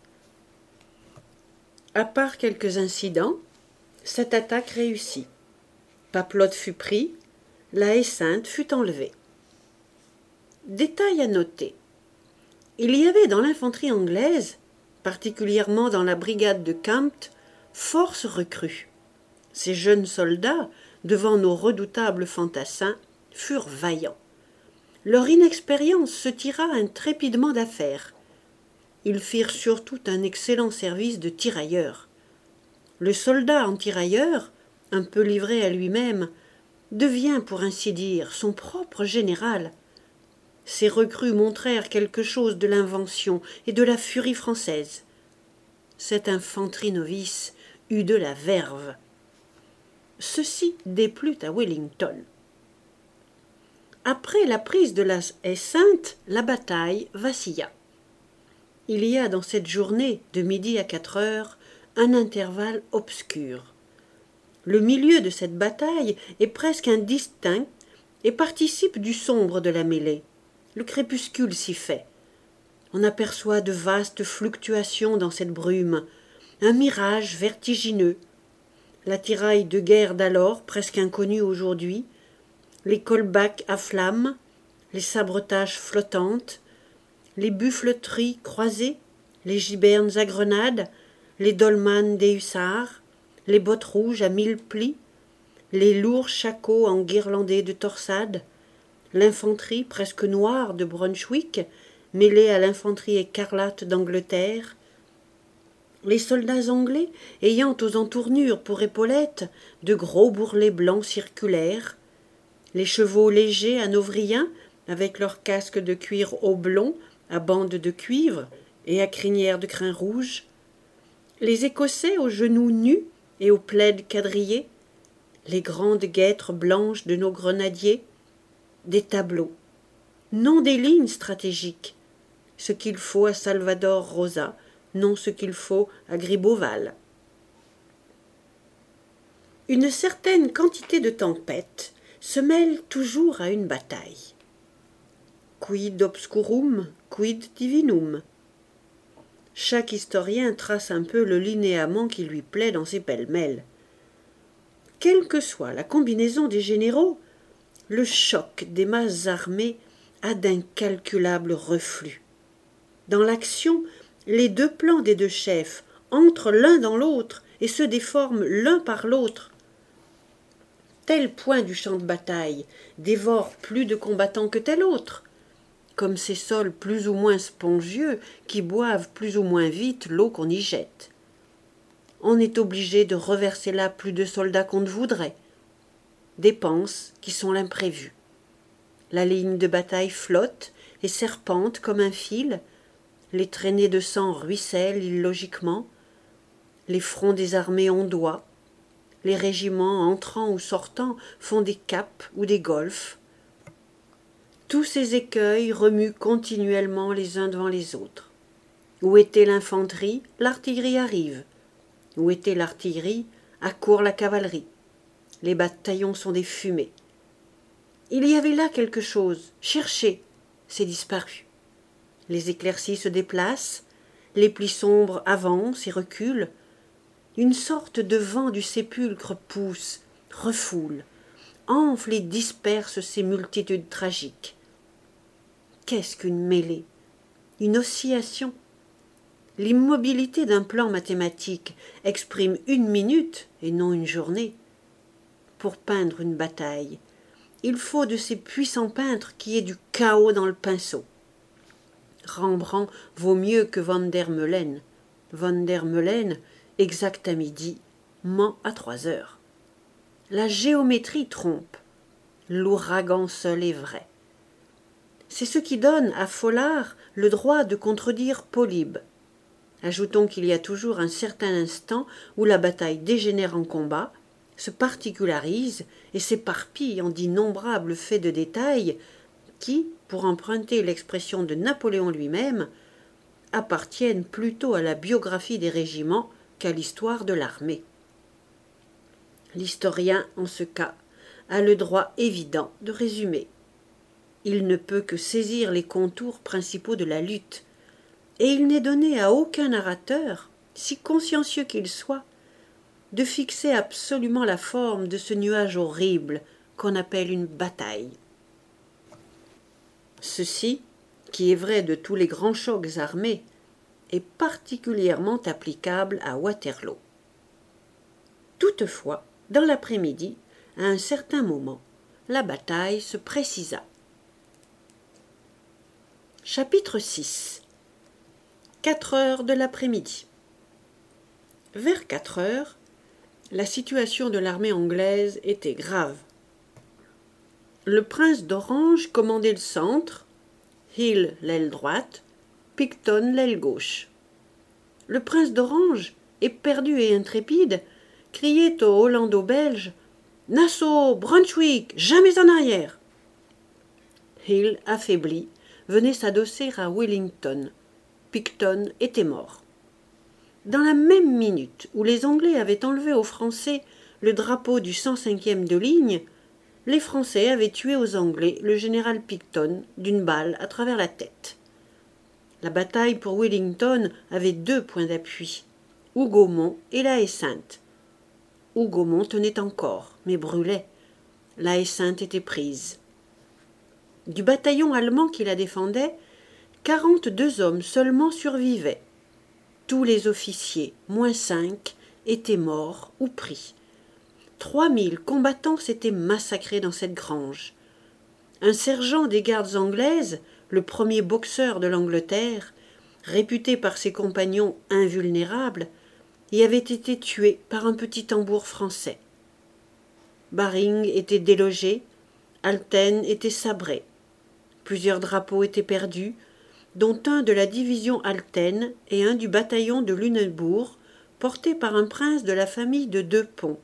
À part quelques incidents, cette attaque réussit. Papelotte fut pris, la haie Sainte fut enlevée. Détail à noter. Il y avait dans l'infanterie anglaise, particulièrement dans la brigade de Kempt, force recrues. Ces jeunes soldats, devant nos redoutables fantassins, furent vaillants. Leur inexpérience se tira intrépidement d'affaire. Ils firent surtout un excellent service de tirailleurs. Le soldat en tirailleur, un peu livré à lui-même, devient, pour ainsi dire, son propre général. Ces recrues montrèrent quelque chose de l'invention et de la furie française. Cette infanterie novice eut de la verve. Ceci déplut à Wellington. Après la prise de la haie Sainte, la bataille vacilla. Il y a dans cette journée, de midi à quatre heures, un intervalle obscur. Le milieu de cette bataille est presque indistinct et participe du sombre de la mêlée. Le crépuscule s'y fait. On aperçoit de vastes fluctuations dans cette brume, un mirage vertigineux. La tiraille de guerre d'alors, presque inconnue aujourd'hui, les colbacks à flammes, les sabretaches flottantes, les buffleteries croisées, les gibernes à grenades, les dolmanes des hussards, les bottes rouges à mille plis, les lourds shakos enguirlandés de torsades, l'infanterie presque noire de Brunswick, mêlée à l'infanterie écarlate d'Angleterre, les soldats anglais ayant aux entournures pour épaulettes de gros bourrelets blancs circulaires, les chevaux légers hanovriens avec leurs casques de cuir oblong à bandes de cuivre et à crinière de crin rouge, les Écossais aux genoux nus et aux plaids quadrillés, les grandes guêtres blanches de nos grenadiers, des tableaux, non des lignes stratégiques, ce qu'il faut à Salvador Rosa, non ce qu'il faut à Gribeauval. Une certaine quantité de tempête se mêle toujours à une bataille. Quid obscurum, quid divinum. Chaque historien trace un peu le linéament qui lui plaît dans ses pêle-mêles. Quelle que soit la combinaison des généraux, le choc des masses armées a d'incalculables reflux. Dans l'action, les deux plans des deux chefs entrent l'un dans l'autre et se déforment l'un par l'autre. Tel point du champ de bataille dévore plus de combattants que tel autre, comme ces sols plus ou moins spongieux qui boivent plus ou moins vite l'eau qu'on y jette. On est obligé de reverser là plus de soldats qu'on ne voudrait. Dépenses qui sont l'imprévu. La ligne de bataille flotte et serpente comme un fil, les traînées de sang ruissellent illogiquement, les fronts des armées ondoient, les régiments entrant ou sortant font des caps ou des golfes. Tous ces écueils remuent continuellement les uns devant les autres. Où était l'infanterie, l'artillerie arrive. Où était l'artillerie, accourt la cavalerie. Les bataillons sont des fumées. Il y avait là quelque chose. Cherchez. C'est disparu. Les éclaircies se déplacent, les plis sombres avancent et reculent. Une sorte de vent du sépulcre pousse, refoule, enfle et disperse ces multitudes tragiques. Qu'est-ce qu'une mêlée? Une oscillation? L'immobilité d'un plan mathématique exprime une minute et non une journée. Pour peindre une bataille, il faut de ces puissants peintres qui aient du chaos dans le pinceau. Rembrandt vaut mieux que Van der Meulen. Van der Meulen, exact à midi, ment à trois heures. La géométrie trompe. L'ouragan seul est vrai. C'est ce qui donne à Folard le droit de contredire Polybe. Ajoutons qu'il y a toujours un certain instant où la bataille dégénère en combat, se particularise et s'éparpille en d'innombrables faits de détail qui, pour emprunter l'expression de Napoléon lui-même, appartiennent plutôt à la biographie des régiments qu'à l'histoire de l'armée. L'historien, en ce cas, a le droit évident de résumer. Il ne peut que saisir les contours principaux de la lutte, et il n'est donné à aucun narrateur, si consciencieux qu'il soit, de fixer absolument la forme de ce nuage horrible qu'on appelle une bataille. Ceci, qui est vrai de tous les grands chocs armés, est particulièrement applicable à Waterloo. Toutefois, dans l'après-midi, à un certain moment, la bataille se précisa. Chapitre six. Quatre heures de l'après-midi. Vers quatre heures, la situation de l'armée anglaise était grave. Le prince d'Orange commandait le centre, Hill l'aile droite, Picton l'aile gauche. Le prince d'Orange, éperdu et intrépide, criait aux Hollando-Belges « Nassau, Brunswick, jamais en arrière !» Hill, affaibli, venait s'adosser à Wellington. Picton était mort. Dans la même minute où les Anglais avaient enlevé aux Français le drapeau du cent cinquième de ligne, les Français avaient tué aux Anglais le général Picton d'une balle à travers la tête. La bataille pour Wellington avait deux points d'appui, Hougomont et la Haie-Sainte. Hougomont tenait encore, mais brûlait. La Haie-Sainte était prise. Du bataillon allemand qui la défendait, quarante-deux hommes seulement survivaient. Tous les officiers, moins cinq, étaient morts ou pris. Trois mille combattants s'étaient massacrés dans cette grange. Un sergent des gardes anglaises, le premier boxeur de l'Angleterre, réputé par ses compagnons invulnérable, y avait été tué par un petit tambour français. Baring était délogé, Alten était sabré. Plusieurs drapeaux étaient perdus, dont un de la division Alten et un du bataillon de Lunebourg, porté par un prince de la famille de Deux Ponts.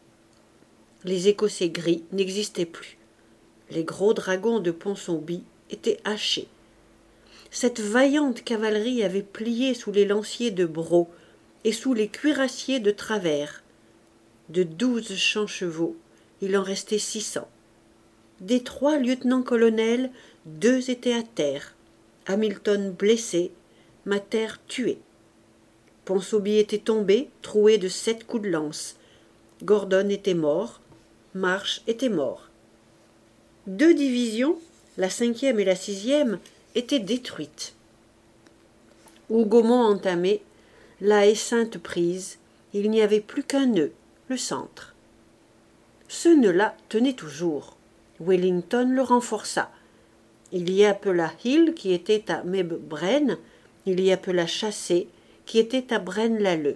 Les Écossais gris n'existaient plus. Les gros dragons de Ponsonby étaient hachés. Cette vaillante cavalerie avait plié sous les lanciers de Bro et sous les cuirassiers de Travers. De douze cents chevaux, il en restait six cents. Des trois lieutenants-colonels, deux étaient à terre. Hamilton blessé, Mater tué. Ponsonby était tombé, troué de sept coups de lance. Gordon était mort, Marsh était mort. Deux divisions, la cinquième et la sixième, étaient détruites. Hougomont entamé, la Haie-Sainte prise, il n'y avait plus qu'un nœud, le centre. Ce nœud-là tenait toujours. Wellington le renforça. Il y appela Hill, qui était à Mebbraine, il y appela Chassé, qui était à Braine-l'Alleud.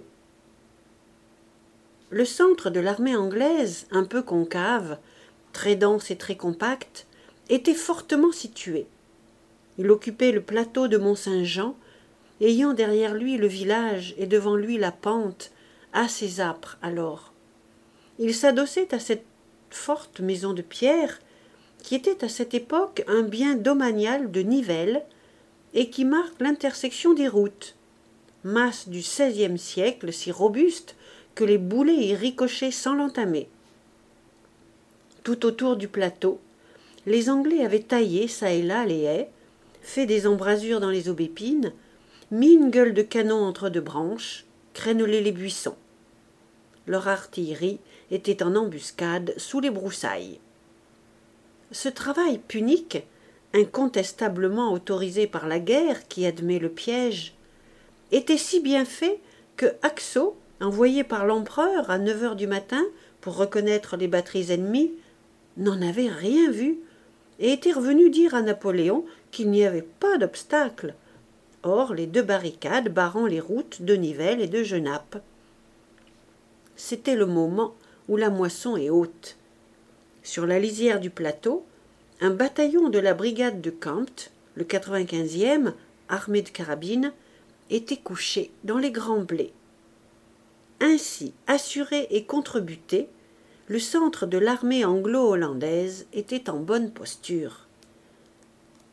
Le centre de l'armée anglaise, un peu concave, très dense et très compact, était fortement situé. Il occupait le plateau de Mont-Saint-Jean, ayant derrière lui le village et devant lui la pente, assez âpre alors. Il s'adossait à cette forte maison de pierre, qui était à cette époque un bien domanial de Nivelles et qui marque l'intersection des routes, masse du seizième siècle si robuste que les boulets y ricochaient sans l'entamer. Tout autour du plateau, les Anglais avaient taillé çà et là les haies, fait des embrasures dans les aubépines, mis une gueule de canon entre deux branches, crénelé les buissons. Leur artillerie était en embuscade sous les broussailles. Ce travail punique, incontestablement autorisé par la guerre qui admet le piège, était si bien fait que Haxo, envoyé par l'empereur à neuf heures du matin pour reconnaître les batteries ennemies, n'en avait rien vu et était revenu dire à Napoléon qu'il n'y avait pas d'obstacle. Or, les deux barricades barrant les routes de Nivelles et de Genappe. C'était le moment où la moisson est haute. Sur la lisière du plateau, un bataillon de la brigade de Campt, le quatre-vingt-quinzième, armé de carabines, était couché dans les grands blés. Ainsi, assuré et contre-buté, le centre de l'armée anglo-hollandaise était en bonne posture.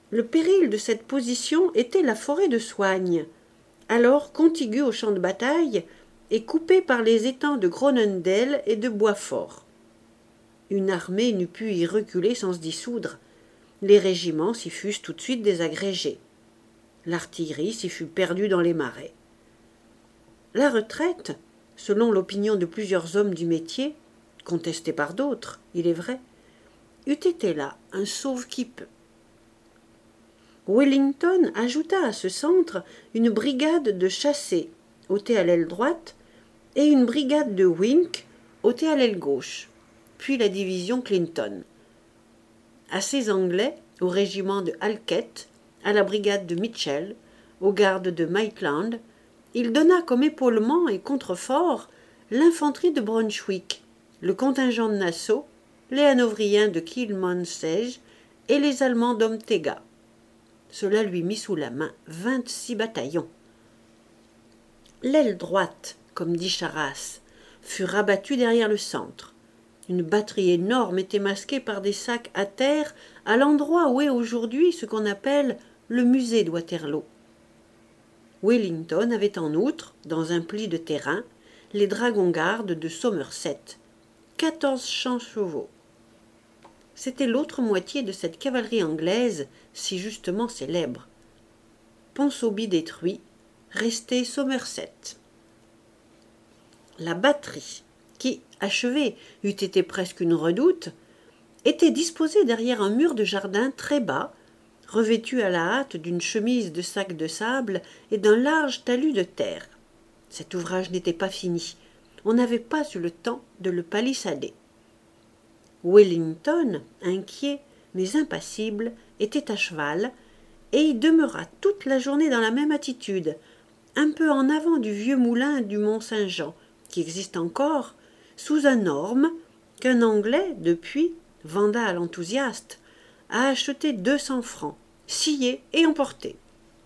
Le péril de cette position était la forêt de Soignes, alors contiguë au champ de bataille et coupée par les étangs de Groenendael et de Boitsfort. Une armée n'eût pu y reculer sans se dissoudre. Les régiments s'y fussent tout de suite désagrégés. L'artillerie s'y fut perdue dans les marais. La retraite, selon l'opinion de plusieurs hommes du métier, contestée par d'autres, il est vrai, eût été là un sauve-qui-peut. Wellington ajouta à ce centre une brigade de chassés, ôtée à l'aile droite, et une brigade de Wink, ôtée à l'aile gauche, puis la division Clinton. À ces Anglais, au régiment de Halkett, à la brigade de Mitchell, aux gardes de Maitland, il donna comme épaulement et contrefort l'infanterie de Brunswick, le contingent de Nassau, les hanovriens de Kielmansegge et les Allemands d'Omtega. Cela lui mit sous la main vingt-six bataillons. L'aile droite, comme dit Charras, fut rabattue derrière le centre. Une batterie énorme était masquée par des sacs à terre à l'endroit où est aujourd'hui ce qu'on appelle le musée de Waterloo. Wellington avait en outre, dans un pli de terrain, les dragons-gardes de Somerset, quatorze cents chevaux. C'était l'autre moitié de cette cavalerie anglaise si justement célèbre. Ponsonby détruit, restait Somerset. La batterie, qui, achevée, eût été presque une redoute, était disposée derrière un mur de jardin très bas, revêtu à la hâte d'une chemise de sacs de sable et d'un large talus de terre. Cet ouvrage n'était pas fini. On n'avait pas eu le temps de le palissader. Wellington, inquiet mais impassible, était à cheval, et y demeura toute la journée dans la même attitude, un peu en avant du vieux moulin du Mont-Saint-Jean, qui existe encore, sous un orme qu'un Anglais, depuis, vandale enthousiaste, a acheté deux cents francs, scié et emporté.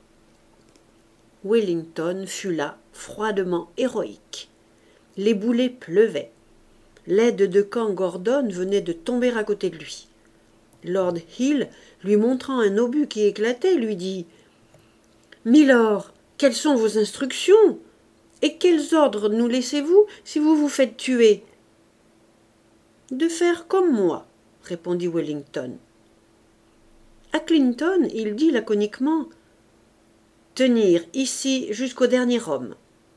Wellington fut là, froidement héroïque. Les boulets pleuvaient. L'aide de camp Gordon venait de tomber à côté de lui. Lord Hill, lui montrant un obus qui éclatait, lui dit « Milord, quelles sont vos instructions? Et quels ordres nous laissez-vous si vous vous faites tuer ?»« De faire comme moi, » répondit Wellington. À Clinton, il dit laconiquement « Tenir ici jusqu'au dernier homme. »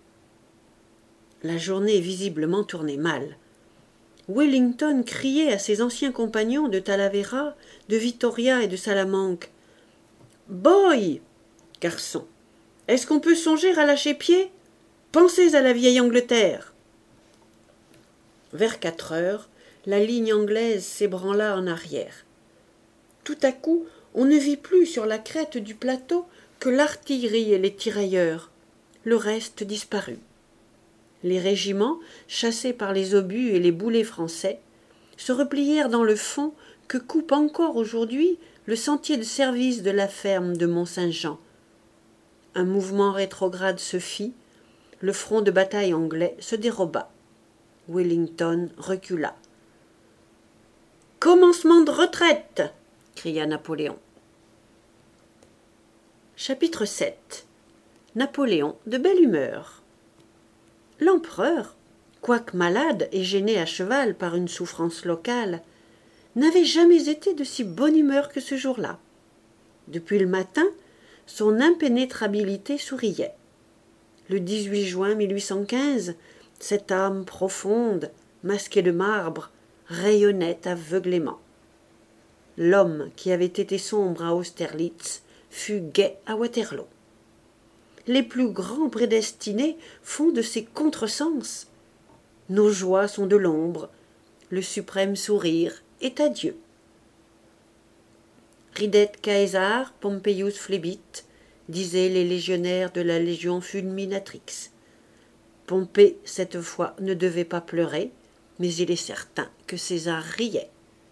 La journée visiblement tournait mal. Wellington criait à ses anciens compagnons de Talavera, de Vittoria et de Salamanque. « Boy, garçon, est-ce qu'on peut songer à lâcher pied? Pensez à la vieille Angleterre !» Vers quatre heures, la ligne anglaise s'ébranla en arrière. Tout à coup, on ne vit plus sur la crête du plateau que l'artillerie et les tirailleurs. Le reste disparut. Les régiments, chassés par les obus et les boulets français, se replièrent dans le fond que coupe encore aujourd'hui le sentier de service de la ferme de Mont-Saint-Jean. Un mouvement rétrograde se fit, le front de bataille anglais se déroba. Wellington recula. « Commencement de retraite !» cria Napoléon. Chapitre sept. Napoléon de belle humeur. L'empereur, quoique malade et gêné à cheval par une souffrance locale, n'avait jamais été de si bonne humeur que ce jour-là. Depuis le matin, son impénétrabilité souriait. Le dix-huit juin mille huit cent quinze, cette âme profonde, masquée de marbre, rayonnait aveuglément. L'homme qui avait été sombre à Austerlitz fut gai à Waterloo. Les plus grands prédestinés font de ces contresens. Nos joies sont de l'ombre, le suprême sourire est à Dieu. Ridet Caesar Pompeius flebit, disaient les légionnaires de la Légion fulminatrix. Pompée, cette fois, ne devait pas pleurer, mais il est certain que César riait.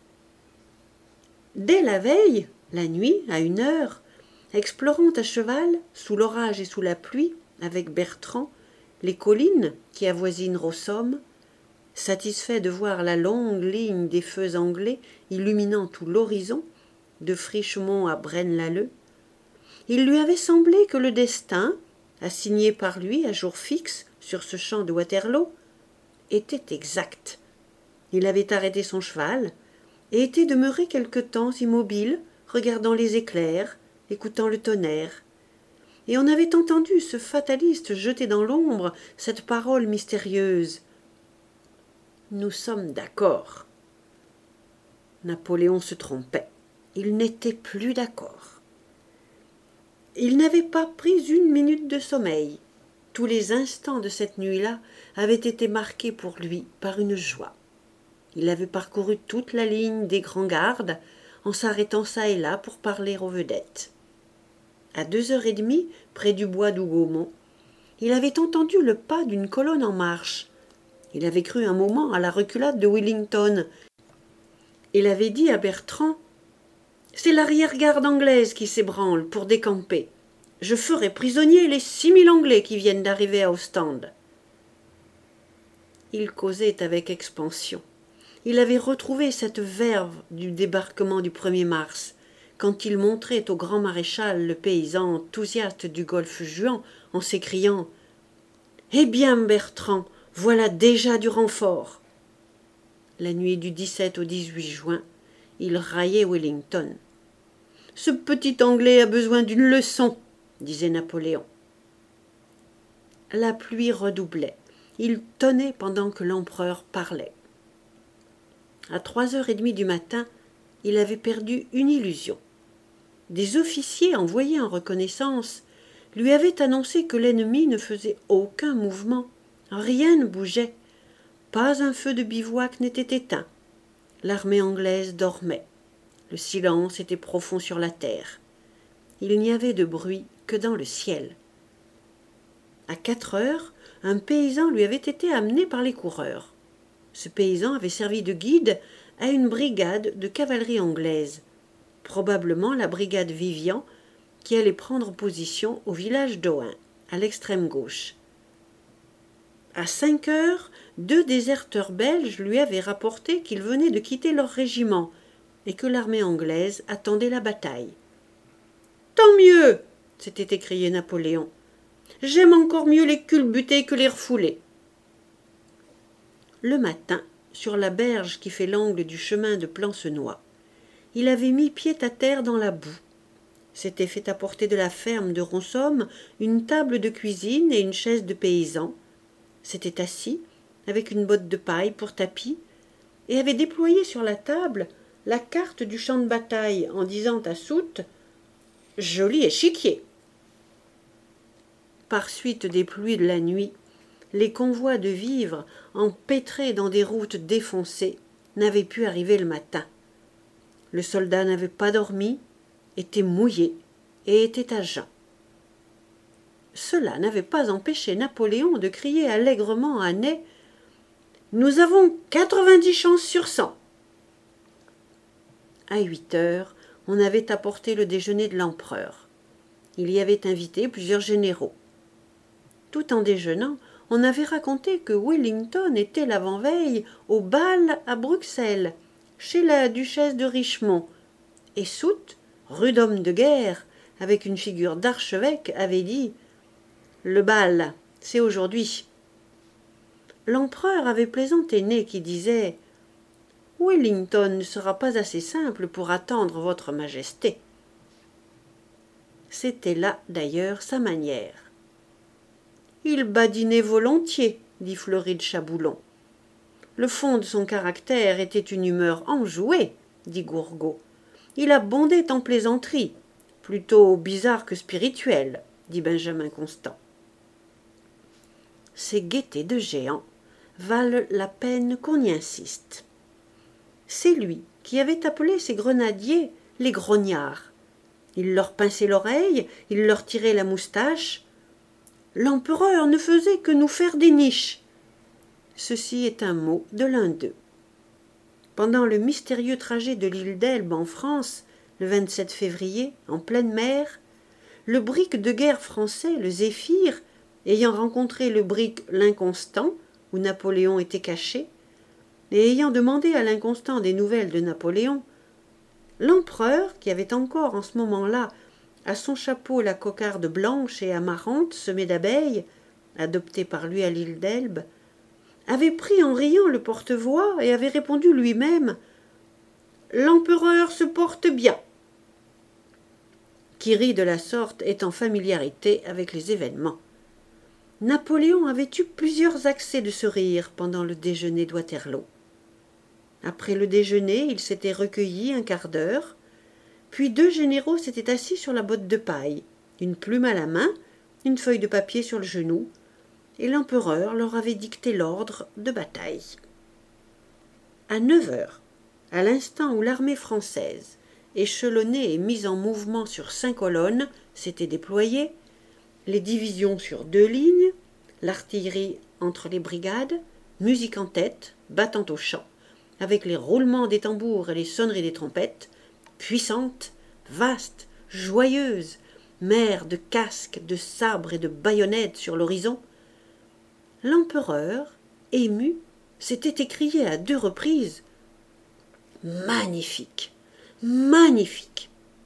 Dès la veille, la nuit, à une heure, explorant à cheval, sous l'orage et sous la pluie, avec Bertrand, les collines qui avoisinent Rossomme, satisfait de voir la longue ligne des feux anglais illuminant tout l'horizon, de Frischemont à Braine-l'Alleud, il lui avait semblé que le destin, assigné par lui à jour fixe sur ce champ de Waterloo, était exact. Il avait arrêté son cheval et était demeuré quelque temps immobile, regardant les éclairs, écoutant le tonnerre. Et on avait entendu ce fataliste jeter dans l'ombre cette parole mystérieuse. « Nous sommes d'accord. » Napoléon se trompait. Il n'était plus d'accord. Il n'avait pas pris une minute de sommeil. Tous les instants de cette nuit-là avaient été marqués pour lui par une joie. Il avait parcouru toute la ligne des grands gardes en s'arrêtant çà et là pour parler aux vedettes. À deux heures et demie, près du bois d'Hougomont, il avait entendu le pas d'une colonne en marche. Il avait cru un moment à la reculade de Wellington. Il avait dit à Bertrand « C'est l'arrière-garde anglaise qui s'ébranle pour décamper. Je ferai prisonnier les six mille Anglais qui viennent d'arriver à Ostende. » Il causait avec expansion. Il avait retrouvé cette verve du débarquement du premier mars, quand il montrait au grand maréchal le paysan enthousiaste du golfe Juan en s'écriant « Eh bien, Bertrand, voilà déjà du renfort !» La nuit du dix-sept au dix-huit juin, il raillait Wellington. « Ce petit Anglais a besoin d'une leçon !» disait Napoléon. La pluie redoublait. Il tonnait pendant que l'empereur parlait. À trois heures et demie du matin, il avait perdu une illusion. Des officiers envoyés en reconnaissance lui avaient annoncé que l'ennemi ne faisait aucun mouvement. Rien ne bougeait. Pas un feu de bivouac n'était éteint. L'armée anglaise dormait. Le silence était profond sur la terre. Il n'y avait de bruit que dans le ciel. À quatre heures, un paysan lui avait été amené par les coureurs. Ce paysan avait servi de guide à une brigade de cavalerie anglaise, probablement la brigade Vivian, qui allait prendre position au village d'Ohain, à l'extrême gauche. À cinq heures, deux déserteurs belges lui avaient rapporté qu'ils venaient de quitter leur régiment et que l'armée anglaise attendait la bataille. « Tant mieux !» s'était écrié Napoléon. « J'aime encore mieux les culbuter que les refouler. » Le matin, sur la berge qui fait l'angle du chemin de Plancenoit, il avait mis pied à terre dans la boue. S'était fait apporter de la ferme de Ronsomme une table de cuisine et une chaise de paysan, s'était assis, avec une botte de paille pour tapis, et avait déployé sur la table la carte du champ de bataille en disant à Soult « Joli échiquier !» Par suite des pluies de la nuit, les convois de vivres, empêtrés dans des routes défoncées, n'avaient pu arriver le matin. Le soldat n'avait pas dormi, était mouillé et était à jeun. Cela n'avait pas empêché Napoléon de crier allègrement à Ney « Nous avons quatre-vingt-dix chances sur cent !» À huit heures, on avait apporté le déjeuner de l'empereur. Il y avait invité plusieurs généraux. Tout en déjeunant, on avait raconté que Wellington était l'avant-veille au bal à Bruxelles, chez la duchesse de Richmond, et Soult, rude homme de guerre, avec une figure d'archevêque, avait dit « Le bal, c'est aujourd'hui ». L'empereur avait plaisanté Ney qui disait « Wellington ne sera pas assez simple pour attendre votre majesté ». C'était là, d'ailleurs, sa manière. « Il badinait volontiers », dit Fleury de Chaboulon. « Le fond de son caractère était une humeur enjouée », dit Gourgaud. « Il abondait en plaisanteries, plutôt bizarre que spirituelle », dit Benjamin Constant. Ces gaietés de géant valent la peine qu'on y insiste. C'est lui qui avait appelé ses grenadiers les grognards. Il leur pinçait l'oreille, il leur tirait la moustache. L'empereur ne faisait que nous faire des niches. Ceci est un mot de l'un d'eux. Pendant le mystérieux trajet de l'île d'Elbe en France, le vingt-sept février, en pleine mer, le brick de guerre français, le Zéphyr, ayant rencontré le brick l'Inconstant, où Napoléon était caché, et ayant demandé à l'Inconstant des nouvelles de Napoléon, L'empereur, qui avait encore en ce moment-là à son chapeau la cocarde blanche et amarante semée d'abeilles, adoptée par lui à l'île d'Elbe, avait pris en riant le porte-voix et avait répondu lui-même « L'empereur se porte bien », qui rit de la sorte est en familiarité avec les événements. Napoléon avait eu plusieurs accès de ce rire pendant le déjeuner de Waterloo. Après le déjeuner, il s'était recueilli un quart d'heure, puis deux généraux s'étaient assis sur la botte de paille, une plume à la main, une feuille de papier sur le genou, et l'empereur leur avait dicté l'ordre de bataille. À neuf heures, à l'instant où l'armée française, échelonnée et mise en mouvement sur cinq colonnes, s'était déployée, les divisions sur deux lignes, l'artillerie entre les brigades, musique en tête, battant au chant, avec les roulements des tambours et les sonneries des trompettes, puissante, vaste, joyeuse, mer de casques, de sabres et de baïonnettes sur l'horizon, l'empereur, ému, s'était écrié à deux reprises « Magnifique, magnifique !»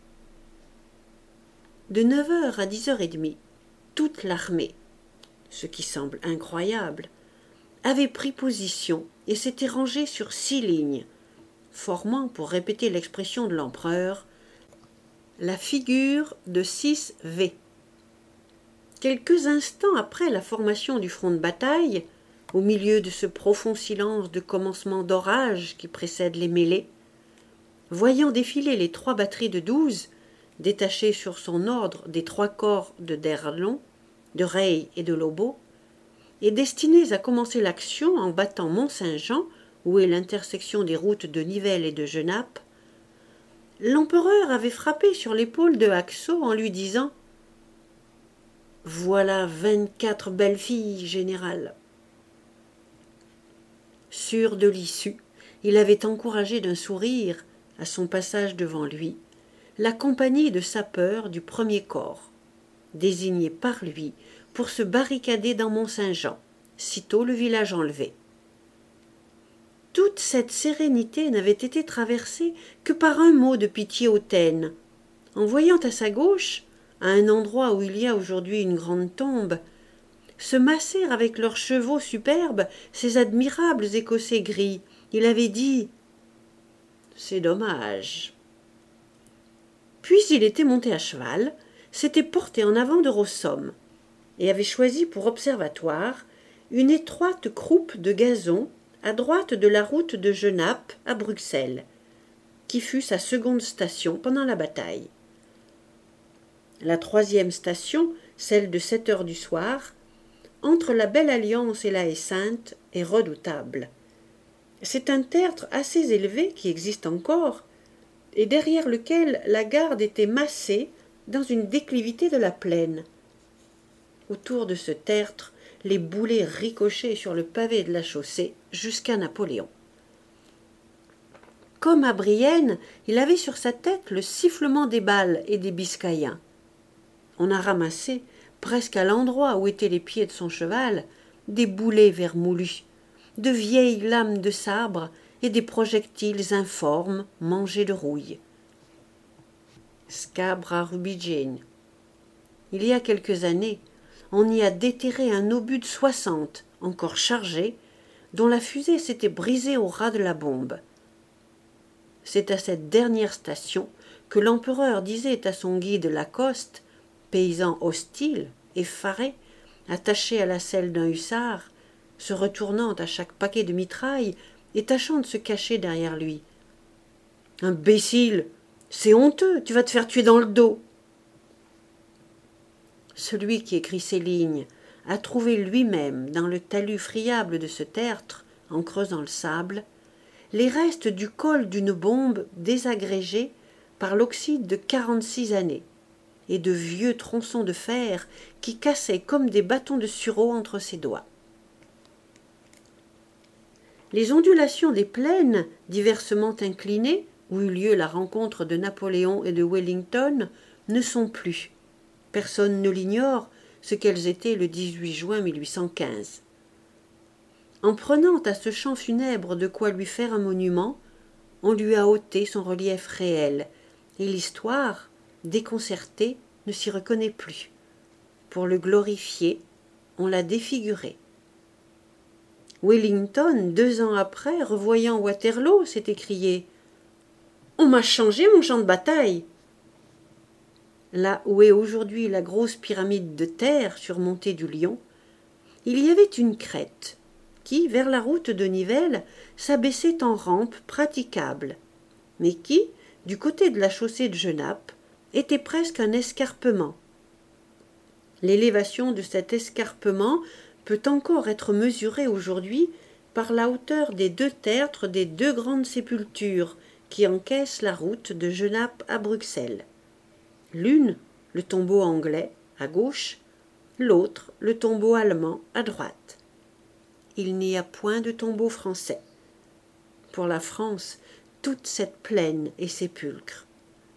De neuf heures à dix heures et demie, toute l'armée, ce qui semble incroyable, avait pris position et s'était rangée sur six lignes, formant, pour répéter l'expression de l'empereur, la figure de six V. Quelques instants après la formation du front de bataille, au milieu de ce profond silence de commencement d'orage qui précède les mêlées, voyant défiler les trois batteries de douze, détachées sur son ordre des trois corps de d'Erlon, de Reille et de Lobau, et destinées à commencer l'action en battant Mont-Saint-Jean, où est l'intersection des routes de Nivelles et de Genappe, l'empereur avait frappé sur l'épaule de Haxo en lui disant « Voilà vingt-quatre belles filles, général !» Sûr de l'issue, il avait encouragé d'un sourire, à son passage devant lui, la compagnie de sapeurs du premier corps, désignée par lui pour se barricader dans Mont-Saint-Jean, sitôt le village enlevé. Toute cette sérénité n'avait été traversée que par un mot de pitié hautaine. En voyant à sa gauche, à un endroit où il y a aujourd'hui une grande tombe, se masser avec leurs chevaux superbes ces admirables Écossais gris, il avait dit « C'est dommage ». Puis il était monté à cheval, s'était porté en avant de Rossomme, et avait choisi pour observatoire une étroite croupe de gazon à droite de la route de Genappe à Bruxelles, qui fut sa seconde station pendant la bataille. La troisième station, celle de sept heures du soir, entre la Belle Alliance et la Haie Sainte, est redoutable. C'est un tertre assez élevé qui existe encore, et derrière lequel la garde était massée dans une déclivité de la plaine. Autour de ce tertre, les boulets ricochaient sur le pavé de la chaussée jusqu'à Napoléon. Comme à Brienne, il avait sur sa tête le sifflement des balles et des Biscayens. On a ramassé, presque à l'endroit où étaient les pieds de son cheval, des boulets vermoulus, de vieilles lames de sabre et des projectiles informes mangés de rouille. Scabra rubigine. Il y a quelques années, on y a déterré un obus de soixante, encore chargé, dont la fusée s'était brisée au ras de la bombe. C'est à cette dernière station que l'empereur disait à son guide Lacoste, paysan hostile, effaré, attaché à la selle d'un hussard, se retournant à chaque paquet de mitraille et tâchant de se cacher derrière lui. « Imbécile, c'est honteux, tu vas te faire tuer dans le dos !» Celui qui écrit ces lignes a trouvé lui-même, dans le talus friable de ce tertre, en creusant le sable, les restes du col d'une bombe désagrégée par l'oxyde de quarante-six années et de vieux tronçons de fer qui cassaient comme des bâtons de sureau entre ses doigts. Les ondulations des plaines, diversement inclinées, où eut lieu la rencontre de Napoléon et de Wellington, ne sont plus. Personne ne l'ignore, ce qu'elles étaient le dix-huit juin mille huit cent quinze. En prenant à ce champ funèbre de quoi lui faire un monument, on lui a ôté son relief réel, et l'histoire, déconcertée, ne s'y reconnaît plus. Pour le glorifier, on l'a défiguré. Wellington, deux ans après, revoyant Waterloo, s'est écrié « On m'a changé mon champ de bataille !» Là où est aujourd'hui la grosse pyramide de terre surmontée du lion, il y avait une crête qui, vers la route de Nivelles, s'abaissait en rampe praticable, mais qui, du côté de la chaussée de Genappe, était presque un escarpement. L'élévation de cet escarpement peut encore être mesurée aujourd'hui par la hauteur des deux tertres des deux grandes sépultures qui encaissent la route de Genappe à Bruxelles. L'une, le tombeau anglais, à gauche, l'autre, le tombeau allemand, à droite. Il n'y a point de tombeau français. Pour la France, toute cette plaine est sépulcre.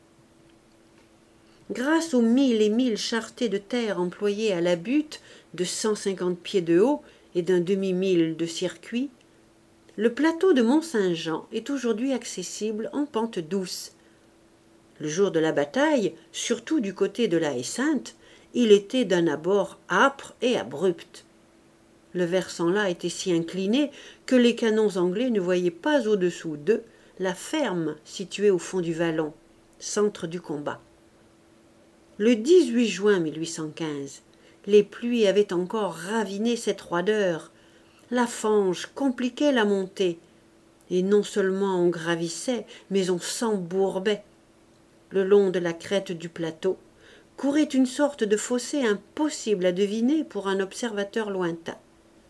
Grâce aux mille et mille charretées de terre employées à la butte de cent cinquante pieds de haut et d'un demi-mille de circuit, le plateau de Mont-Saint-Jean est aujourd'hui accessible en pente douce. Le jour de la bataille, surtout du côté de la Haie-Sainte, il était d'un abord âpre et abrupt. Le versant là était si incliné que les canons anglais ne voyaient pas au-dessous d'eux la ferme située au fond du vallon, centre du combat. Le dix-huit juin mille huit cent quinze, les pluies avaient encore raviné cette roideur. La fange compliquait la montée, et non seulement on gravissait, mais on s'embourbait. Le long de la crête du plateau courait une sorte de fossé impossible à deviner pour un observateur lointain.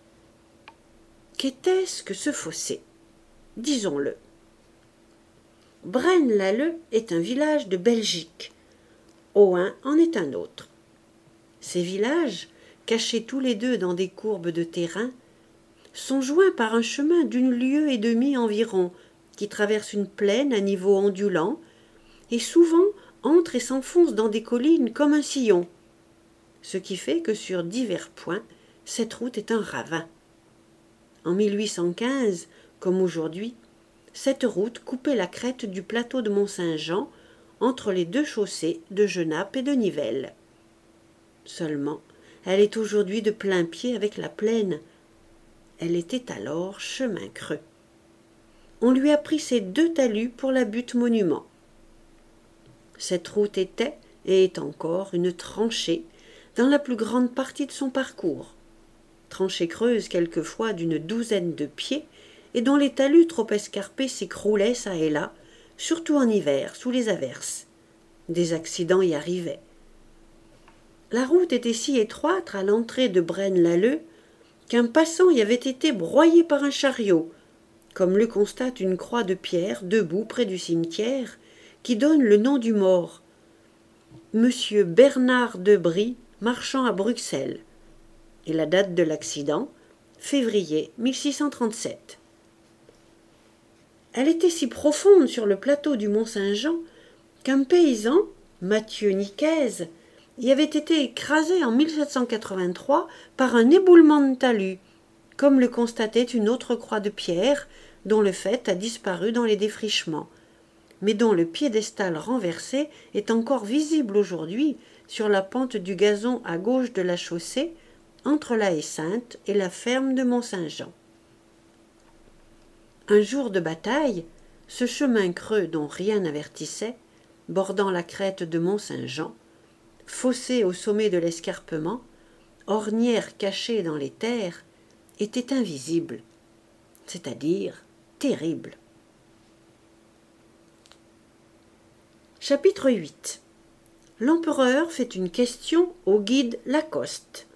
Qu'était-ce que ce fossé ? Disons-le. Braine-l'Alleud est un village de Belgique. Ohain en est un autre. Ces villages, cachés tous les deux dans des courbes de terrain, sont joints par un chemin d'une lieue et demie environ, qui traverse une plaine à niveau ondulant, et souvent entre et s'enfonce dans des collines comme un sillon, ce qui fait que sur divers points, cette route est un ravin. En mille huit cent quinze, comme aujourd'hui, cette route coupait la crête du plateau de Mont-Saint-Jean entre les deux chaussées de Genappe et de Nivelles. Seulement, elle est aujourd'hui de plein pied avec la plaine. Elle était alors chemin creux. On lui a pris ses deux talus pour la butte monument. Cette route était, et est encore, une tranchée dans la plus grande partie de son parcours. Tranchée creuse quelquefois d'une douzaine de pieds et dont les talus trop escarpés s'écroulaient çà et là, surtout en hiver, sous les averses. Des accidents y arrivaient. La route était si étroite à l'entrée de Braine-l'Alleud qu'un passant y avait été broyé par un chariot, comme le constate une croix de pierre debout près du cimetière, qui donne le nom du mort, Monsieur Bernard Debry, marchand à Bruxelles, et la date de l'accident, février mille six cent trente-sept. Elle était si profonde sur le plateau du Mont-Saint-Jean qu'un paysan, Mathieu Nicaise, y avait été écrasé en mille sept cent quatre-vingt-trois par un éboulement de talus, comme le constatait une autre croix de pierre dont le faîte a disparu dans les défrichements, mais dont le piédestal renversé est encore visible aujourd'hui sur la pente du gazon à gauche de la chaussée, entre la Haie-Sainte et la ferme de Mont-Saint-Jean. Un jour de bataille, ce chemin creux dont rien n'avertissait, bordant la crête de Mont-Saint-Jean, fossé au sommet de l'escarpement, ornière cachée dans les terres, était invisible, c'est-à-dire terrible. Chapitre huit. L'empereur fait une question au guide Lacoste.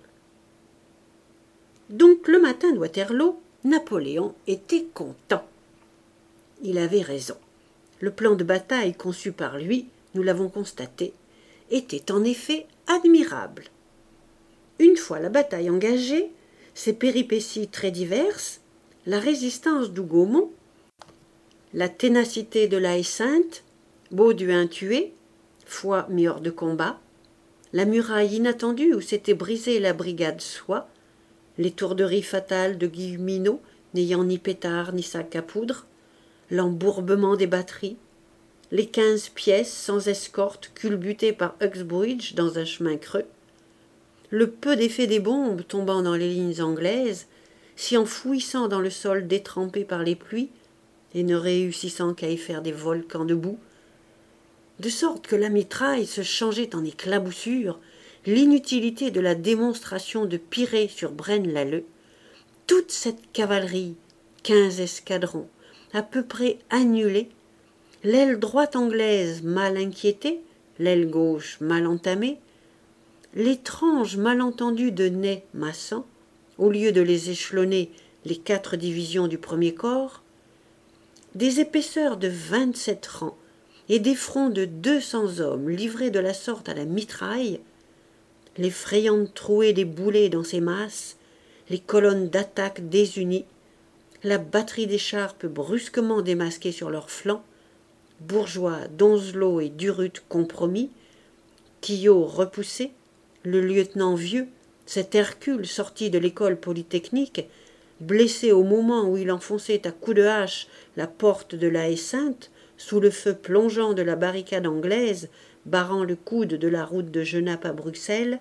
Donc le matin de Waterloo, Napoléon était content. Il avait raison. Le plan de bataille conçu par lui, nous l'avons constaté, était en effet admirable. Une fois la bataille engagée, ses péripéties très diverses, la résistance d'Hougomont, la ténacité de la Haie-Sainte, Bauduin tué, Foy mis hors de combat, la muraille inattendue où s'était brisée la brigade Soye, l'étourderie fatale de Guilleminot, n'ayant ni pétard ni sac à poudre, l'embourbement des batteries, les quinze pièces sans escorte culbutées par Uxbridge dans un chemin creux, le peu d'effet des bombes tombant dans les lignes anglaises, s'y enfouissant dans le sol détrempé par les pluies et ne réussissant qu'à y faire des volcans de boue, de sorte que la mitraille se changeait en éclaboussure, l'inutilité de la démonstration de Piré sur Braine-l'Alleud, toute cette cavalerie, quinze escadrons, à peu près annulés, l'aile droite anglaise mal inquiétée, l'aile gauche mal entamée, l'étrange malentendu de Ney-Massan, au lieu de les échelonner les quatre divisions du premier corps, des épaisseurs de vingt-sept rangs et des fronts de deux cents hommes livrés de la sorte à la mitraille, l'effrayante trouée des boulets dans ses masses, les colonnes d'attaque désunies, la batterie d'écharpes brusquement démasquée sur leurs flancs, Bourgeois, Donzelot et Durut compromis, Quillot repoussé, le lieutenant Vieux, cet Hercule sorti de l'école polytechnique, blessé au moment où il enfonçait à coups de hache la porte de la haie Sainte, sous le feu plongeant de la barricade anglaise, barrant le coude de la route de Genappe à Bruxelles,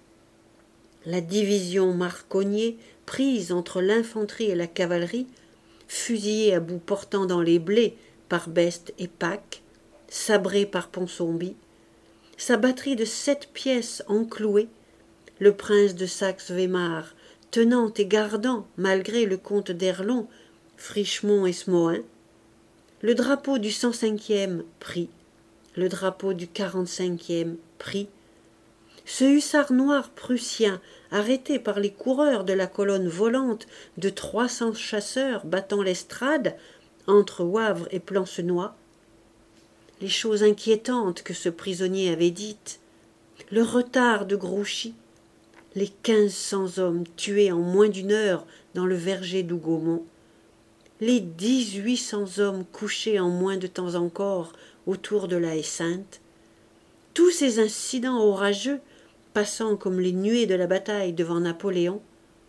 la division Marcognet, prise entre l'infanterie et la cavalerie, fusillée à bout portant dans les blés par Best et Pack, sabrée par Ponsonby, sa batterie de sept pièces enclouée, le prince de Saxe-Weimar, tenant et gardant, malgré le comte d'Erlon, Frischemont et Smohain, le drapeau du cent cinquième pris, le drapeau du quarante-cinquième pris, ce hussard noir prussien arrêté par les coureurs de la colonne volante de trois cents chasseurs battant l'estrade entre Wavre et Plancenoit, les choses inquiétantes que ce prisonnier avait dites, le retard de Grouchy, les quinze cents hommes tués en moins d'une heure dans le verger d'Hougomont, les dix-huit cents hommes couchés en moins de temps encore autour de la haie Sainte, tous ces incidents orageux passant comme les nuées de la bataille devant Napoléon,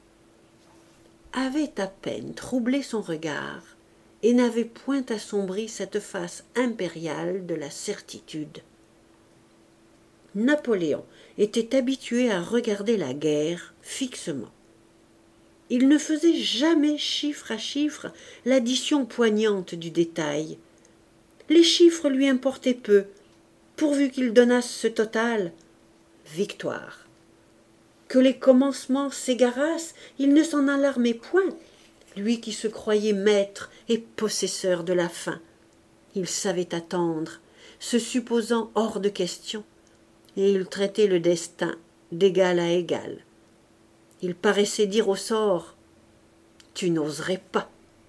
avaient à peine troublé son regard et n'avaient point assombri cette face impériale de la certitude. Napoléon était habitué à regarder la guerre fixement. Il ne faisait jamais chiffre à chiffre l'addition poignante du détail. Les chiffres lui importaient peu, pourvu qu'ils donnassent ce total, victoire. Que les commencements s'égarassent, il ne s'en alarmait point, lui qui se croyait maître et possesseur de la fin. Il savait attendre, se supposant hors de question, et il traitait le destin d'égal à égal. Il paraissait dire au sort « Tu n'oserais pas ».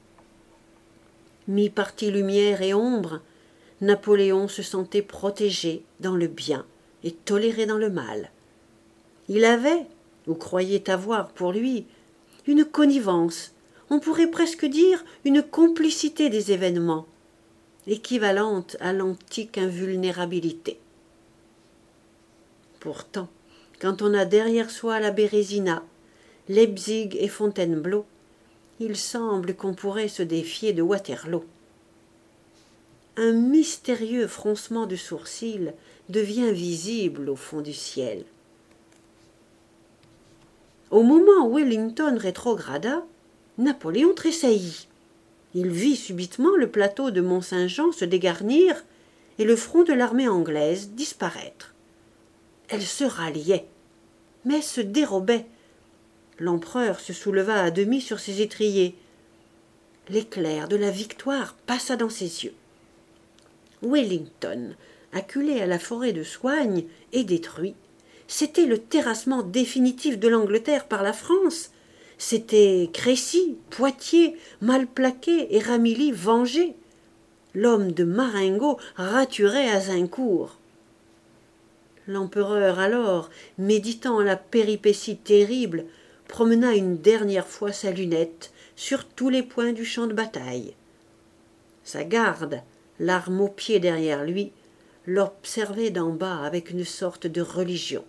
Mi-parti lumière et ombre, Napoléon se sentait protégé dans le bien et toléré dans le mal. Il avait, ou croyait avoir pour lui, une connivence, on pourrait presque dire une complicité des événements, équivalente à l'antique invulnérabilité. Pourtant, quand on a derrière soi la Bérésina, Leipzig et Fontainebleau, il semble qu'on pourrait se défier de Waterloo. Un mystérieux froncement de sourcils devient visible au fond du ciel. Au moment où Wellington rétrograda, Napoléon tressaillit. Il vit subitement le plateau de Mont-Saint-Jean se dégarnir et le front de l'armée anglaise disparaître. Elle se ralliait, mais se dérobait. L'empereur se souleva à demi sur ses étriers. L'éclair de la victoire passa dans ses yeux. Wellington, acculé à la forêt de Soignes et détruit, c'était le terrassement définitif de l'Angleterre par la France. C'était Crécy, Poitiers, Malplaquet et Ramillies vengés. L'homme de Marengo raturait Azincourt. L'empereur alors, méditant la péripétie terrible, promena une dernière fois sa lunette sur tous les points du champ de bataille. Sa garde, l'arme au pied derrière lui, l'observait d'en bas avec une sorte de religion.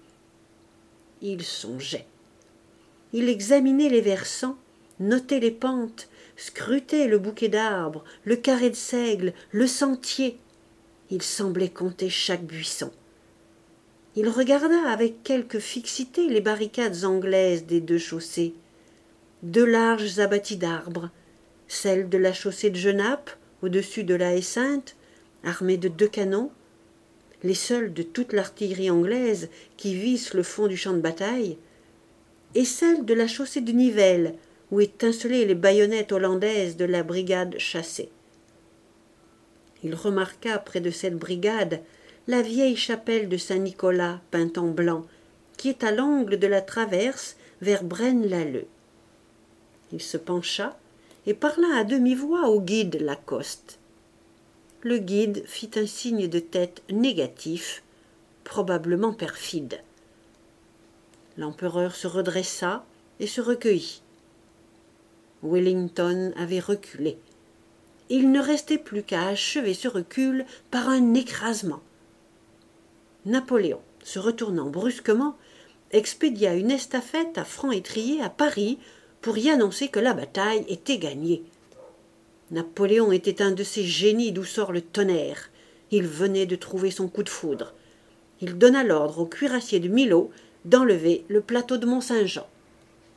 Il songeait. Il examinait les versants, notait les pentes, scrutait le bouquet d'arbres, le carré de seigle, le sentier. Il semblait compter chaque buisson. Il regarda avec quelque fixité les barricades anglaises des deux chaussées. Deux larges abattis d'arbres, celle de la chaussée de Genappe, au-dessus de la haie Sainte, armée de deux canons, les seuls de toute l'artillerie anglaise qui vissent le fond du champ de bataille, et celle de la chaussée de Nivelles, où étincelaient les baïonnettes hollandaises de la brigade chassée. Il remarqua près de cette brigade la vieille chapelle de Saint-Nicolas peinte en blanc, qui est à l'angle de la traverse vers Braine-l'Alleud. Il se pencha et parla à demi-voix au guide Lacoste. Le guide fit un signe de tête négatif, probablement perfide. L'empereur se redressa et se recueillit. Wellington avait reculé. Il ne restait plus qu'à achever ce recul par un écrasement. Napoléon, se retournant brusquement, expédia une estafette à Franc-Étrier à Paris pour y annoncer que la bataille était gagnée. Napoléon était un de ces génies d'où sort le tonnerre. Il venait de trouver son coup de foudre. Il donna l'ordre au cuirassier de Milhaud d'enlever le plateau de Mont-Saint-Jean.